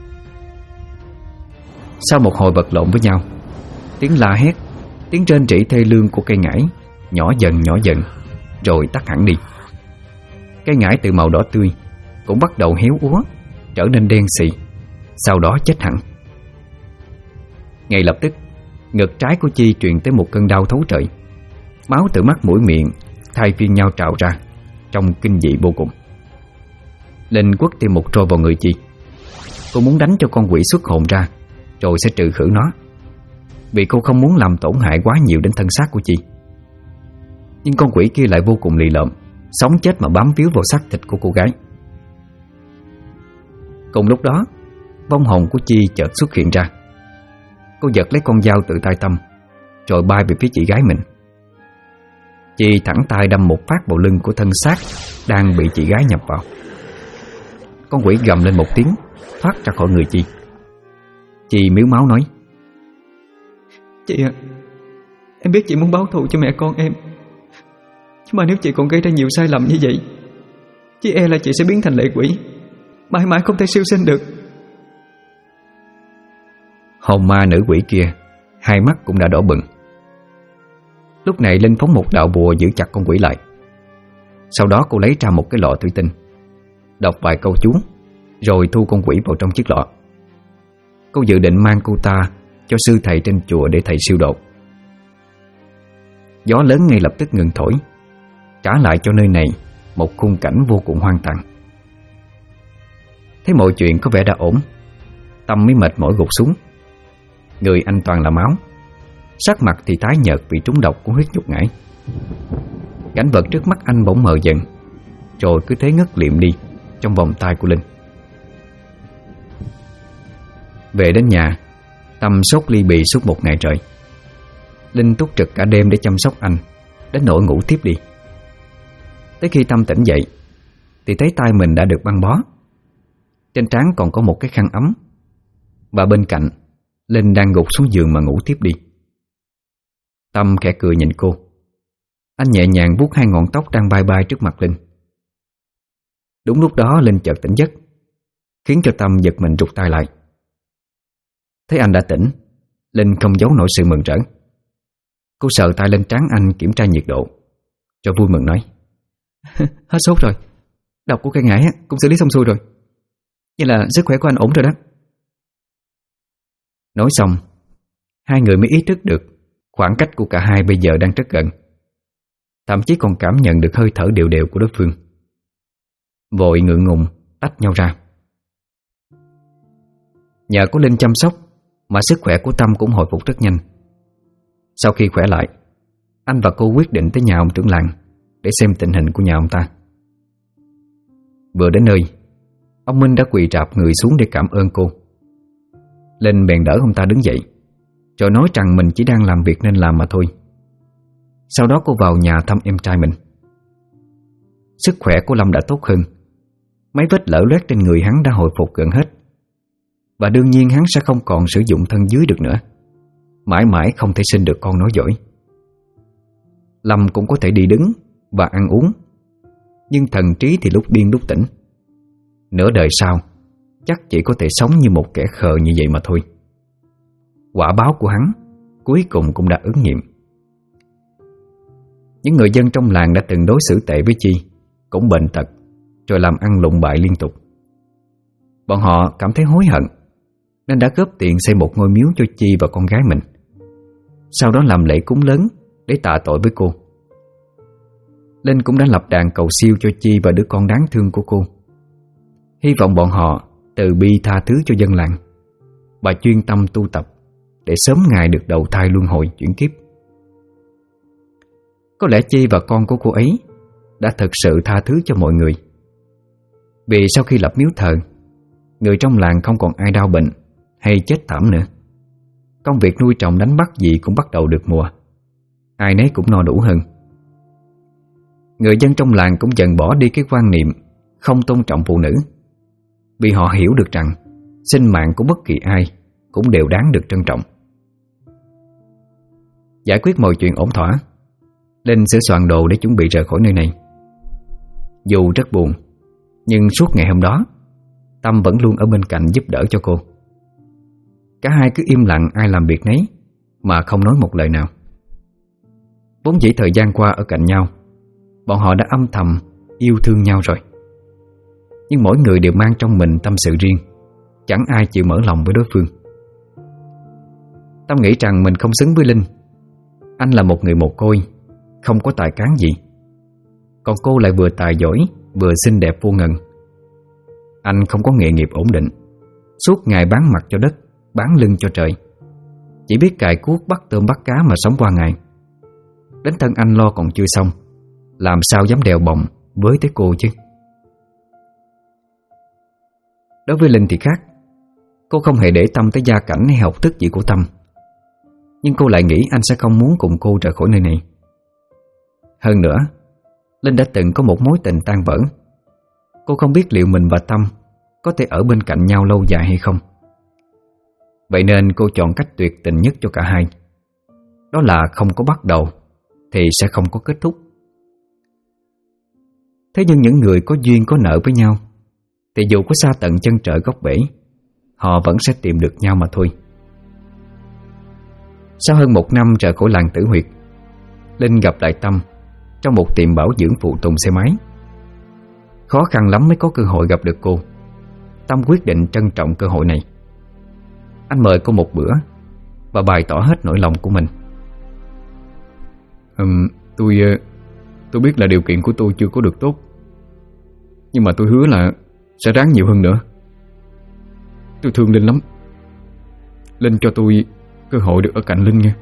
Sau một hồi vật lộn với nhau, tiếng la hét, tiếng rên rỉ thê lương của cây ngải nhỏ dần rồi tắt hẳn đi. Cây ngải từ màu đỏ tươi cũng bắt đầu héo úa, trở nên đen xì, sau đó chết hẳn. Ngay lập tức, ngực trái của Chi truyền tới một cơn đau thấu trời. Máu từ mắt mũi miệng thay phiên nhau trào ra, trông kinh dị vô cùng. Linh quất thêm một trôi vào người Chi. Cô muốn đánh cho con quỷ xuất hồn ra, rồi sẽ trừ khử nó, vì cô không muốn làm tổn hại quá nhiều đến thân xác của Chi. Nhưng con quỷ kia lại vô cùng lì lợm, sống chết mà bám víu vào xác thịt của cô gái. Cùng lúc đó, vong hồn của Chi chợt xuất hiện ra. Cô giật lấy con dao từ tay Tâm, rồi bay về phía chị gái mình. Chi thẳng tay đâm một phát vào lưng của thân xác đang bị chị gái nhập vào. Con quỷ gầm lên một tiếng, thoát ra khỏi người Chi. Chi miếu máu nói: "Chị ạ, em biết chị muốn báo thù cho mẹ con em, nhưng mà nếu chị còn gây ra nhiều sai lầm như vậy, chị e là chị sẽ biến thành lệ quỷ, mãi mãi không thể siêu sinh được." Hồn ma nữ quỷ kia, hai mắt cũng đã đỏ bừng. Lúc này Linh phóng một đạo bùa giữ chặt con quỷ lại. Sau đó cô lấy ra một cái lọ thủy tinh, đọc vài câu chú, rồi thu con quỷ vào trong chiếc lọ. Cô dự định mang cô ta cho sư thầy trên chùa để thầy siêu độ. Gió lớn ngay lập tức ngừng thổi, trả lại cho nơi này một khung cảnh vô cùng hoang tàn. Thấy mọi chuyện có vẻ đã ổn, Tâm mới mệt mỏi gục xuống. Người anh toàn là máu, sắc mặt thì tái nhợt vì trúng độc của huyết nhục ngải. Cảnh vật trước mắt anh bỗng mờ dần, rồi cứ thế ngất liệm đi trong vòng tay của Linh. Về đến nhà, Tâm sốt ly bì suốt một ngày trời. Linh túc trực cả đêm để chăm sóc anh, đến nỗi ngủ tiếp đi. Tới khi Tâm tỉnh dậy thì thấy tay mình đã được băng bó, trên trán còn có một cái khăn ấm, và bên cạnh Linh đang gục xuống giường mà ngủ tiếp đi. Tâm khẽ cười nhìn cô. Anh nhẹ nhàng vuốt hai ngọn tóc đang bay bay trước mặt Linh. Đúng lúc đó Linh chợt tỉnh giấc, khiến cho Tâm giật mình rụt tay lại. Thấy anh đã tỉnh, Linh không giấu nổi sự mừng rỡ. Cô sờ tay lên trán anh kiểm tra nhiệt độ, rồi vui mừng nói: Hết sốt rồi. Độc của cây ngải cũng xử lý xong xuôi rồi. Như là sức khỏe của anh ổn rồi đó. Nói xong, hai người mới ý thức được khoảng cách của cả hai bây giờ đang rất gần. Thậm chí còn cảm nhận được hơi thở đều đều của đối phương. Vội ngượng ngùng tách nhau ra. Nhờ có Linh chăm sóc mà sức khỏe của Tâm cũng hồi phục rất nhanh. Sau khi khỏe lại, anh và cô quyết định tới nhà ông trưởng làng để xem tình hình của nhà ông ta. Vừa đến nơi, ông Minh đã quỳ rạp người xuống để cảm ơn cô. Linh bèn đỡ ông ta đứng dậy, rồi nói rằng mình chỉ đang làm việc nên làm mà thôi. Sau đó cô vào nhà thăm em trai mình. Sức khỏe của Lâm đã tốt hơn. Mấy vết lở loét trên người hắn đã hồi phục gần hết. Và đương nhiên hắn sẽ không còn sử dụng thân dưới được nữa. Mãi mãi không thể sinh được con nối dõi. Lâm cũng có thể đi đứng và ăn uống, nhưng thần trí thì lúc điên lúc tỉnh. Nửa đời sau chắc chỉ có thể sống như một kẻ khờ như vậy mà thôi. Quả báo của hắn cuối cùng cũng đã ứng nghiệm. Những người dân trong làng đã từng đối xử tệ với Chi cũng bệnh tật, rồi làm ăn lụng bại liên tục. Bọn họ cảm thấy hối hận nên đã góp tiền xây một ngôi miếu cho Chi và con gái mình. Sau đó làm lễ cúng lớn để tạ tội với cô. Linh cũng đã lập đàn cầu siêu cho Chi và đứa con đáng thương của cô. Hy vọng bọn họ từ bi tha thứ cho dân làng và chuyên tâm tu tập để sớm ngày được đầu thai luân hồi chuyển kiếp. Có lẽ Chi và con của cô ấy đã thực sự tha thứ cho mọi người. Vì sau khi lập miếu thờ, người trong làng không còn ai đau bệnh hay chết thảm nữa. Công việc nuôi trồng đánh bắt gì cũng bắt đầu được mùa. Ai nấy cũng no đủ hơn. Người dân trong làng cũng dần bỏ đi cái quan niệm không tôn trọng phụ nữ, vì họ hiểu được rằng sinh mạng của bất kỳ ai cũng đều đáng được trân trọng. Giải quyết mọi chuyện ổn thỏa, Linh sửa soạn đồ để chuẩn bị rời khỏi nơi này. Dù rất buồn, nhưng suốt ngày hôm đó Tâm vẫn luôn ở bên cạnh giúp đỡ cho cô. Cả hai cứ im lặng ai làm việc nấy mà không nói một lời nào. Vốn dĩ thời gian qua ở cạnh nhau, bọn họ đã âm thầm yêu thương nhau rồi. Nhưng mỗi người đều mang trong mình tâm sự riêng, chẳng ai chịu mở lòng với đối phương. Tâm nghĩ rằng mình không xứng với Linh. Anh là một người mồ côi, không có tài cán gì, còn cô lại vừa tài giỏi vừa xinh đẹp vô ngần. Anh không có nghề nghiệp ổn định, suốt ngày bán mặt cho đất, bán lưng cho trời, chỉ biết cày cuốc bắt tôm bắt cá mà sống qua ngày. Đến thân anh lo còn chưa xong, làm sao dám đèo bồng với tới cô chứ. Đối với Linh thì khác. Cô không hề để tâm tới gia cảnh hay học thức gì của Tâm, nhưng cô lại nghĩ anh sẽ không muốn cùng cô rời khỏi nơi này. Hơn nữa, Linh đã từng có một mối tình tan vỡ. Cô không biết liệu mình và Tâm có thể ở bên cạnh nhau lâu dài hay không. Vậy nên cô chọn cách tuyệt tình nhất cho cả hai. Đó là không có bắt đầu thì sẽ không có kết thúc. Thế nhưng những người có duyên có nợ với nhau thì dù có xa tận chân trời góc bể, họ vẫn sẽ tìm được nhau mà thôi. Sau hơn 1 năm rời khỏi làng Tử Huyệt, Linh gặp lại Tâm trong một tiệm bảo dưỡng phụ tùng xe máy. Khó khăn lắm mới có cơ hội gặp được cô. Tâm quyết định trân trọng cơ hội này. Anh mời cô một bữa và bày tỏ hết nỗi lòng của mình. Tôi biết là điều kiện của tôi chưa có được tốt, nhưng mà tôi hứa là sẽ ráng nhiều hơn nữa. Tôi thương Linh lắm. Linh cho tôi cơ hội được ở cạnh Linh nha.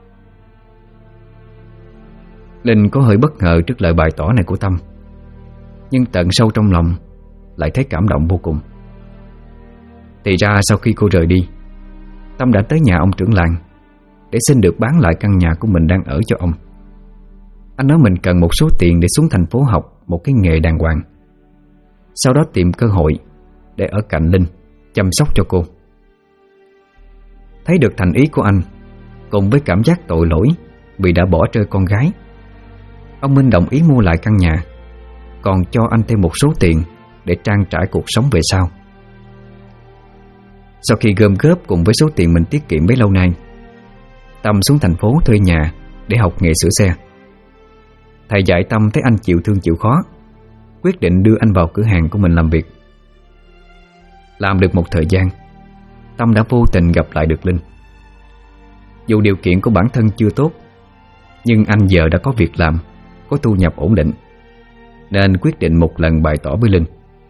Linh có hơi bất ngờ trước lời bày tỏ này của Tâm, nhưng tận sâu trong lòng lại thấy cảm động vô cùng. Thì ra sau khi cô rời đi, Tâm đã tới nhà ông trưởng làng để xin được bán lại căn nhà của mình đang ở cho ông. Anh nói mình cần một số tiền để xuống thành phố học một cái nghề đàng hoàng, sau đó tìm cơ hội để ở cạnh Linh, chăm sóc cho cô. Thấy Thấy được thành ý của anh, cùng với cảm giác tội lỗi vì đã bỏ rơi con gái, ông Minh đồng ý mua lại căn nhà, còn cho anh thêm một số tiền để trang trải cuộc sống về sau. Sau khi gom góp cùng với số tiền mình tiết kiệm bấy lâu nay, Tâm xuống thành phố thuê nhà để học nghề sửa xe. Thầy dạy Tâm thấy anh chịu thương chịu khó, quyết định đưa anh vào cửa hàng của mình làm việc. Làm được một thời gian, Tâm đã vô tình gặp lại được Linh. Dù điều kiện của bản thân chưa tốt, nhưng anh giờ đã có việc làm, có thu nhập ổn định, nên quyết định một lần bày tỏ với Linh.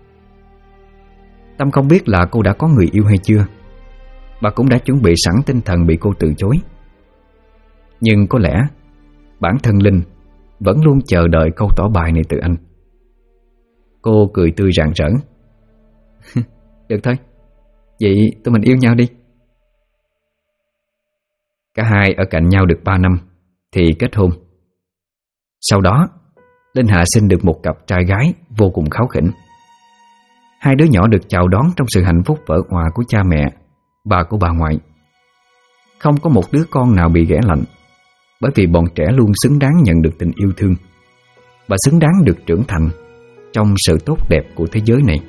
Tâm không biết là cô đã có người yêu hay chưa, và cũng đã chuẩn bị sẵn tinh thần bị cô từ chối. Nhưng có lẽ bản thân Linh vẫn luôn chờ đợi câu tỏ bài này từ anh. Cô cười tươi rạng rỡ. Được thôi, vậy tụi mình yêu nhau đi. Cả hai ở cạnh nhau được 3 năm thì kết hôn. Sau đó Linh hạ sinh được một cặp trai gái vô cùng kháu khỉnh. Hai đứa nhỏ được chào đón trong sự hạnh phúc vỡ òa của cha mẹ và của bà ngoại. Không có một đứa con nào bị ghẻ lạnh, bởi vì bọn trẻ luôn xứng đáng nhận được tình yêu thương và xứng đáng được trưởng thành trong sự tốt đẹp của thế giới này.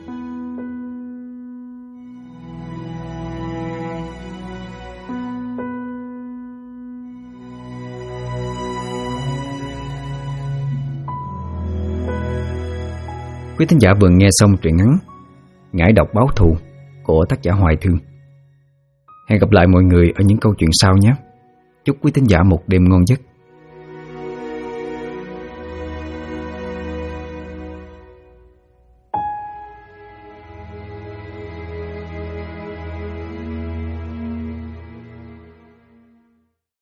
Quý thính giả vừa nghe xong truyện ngắn Ngải độc báo thù của tác giả Hoài Thương. Hẹn gặp lại mọi người ở những câu chuyện sau nhé. Chúc quý thính giả một đêm ngon giấc.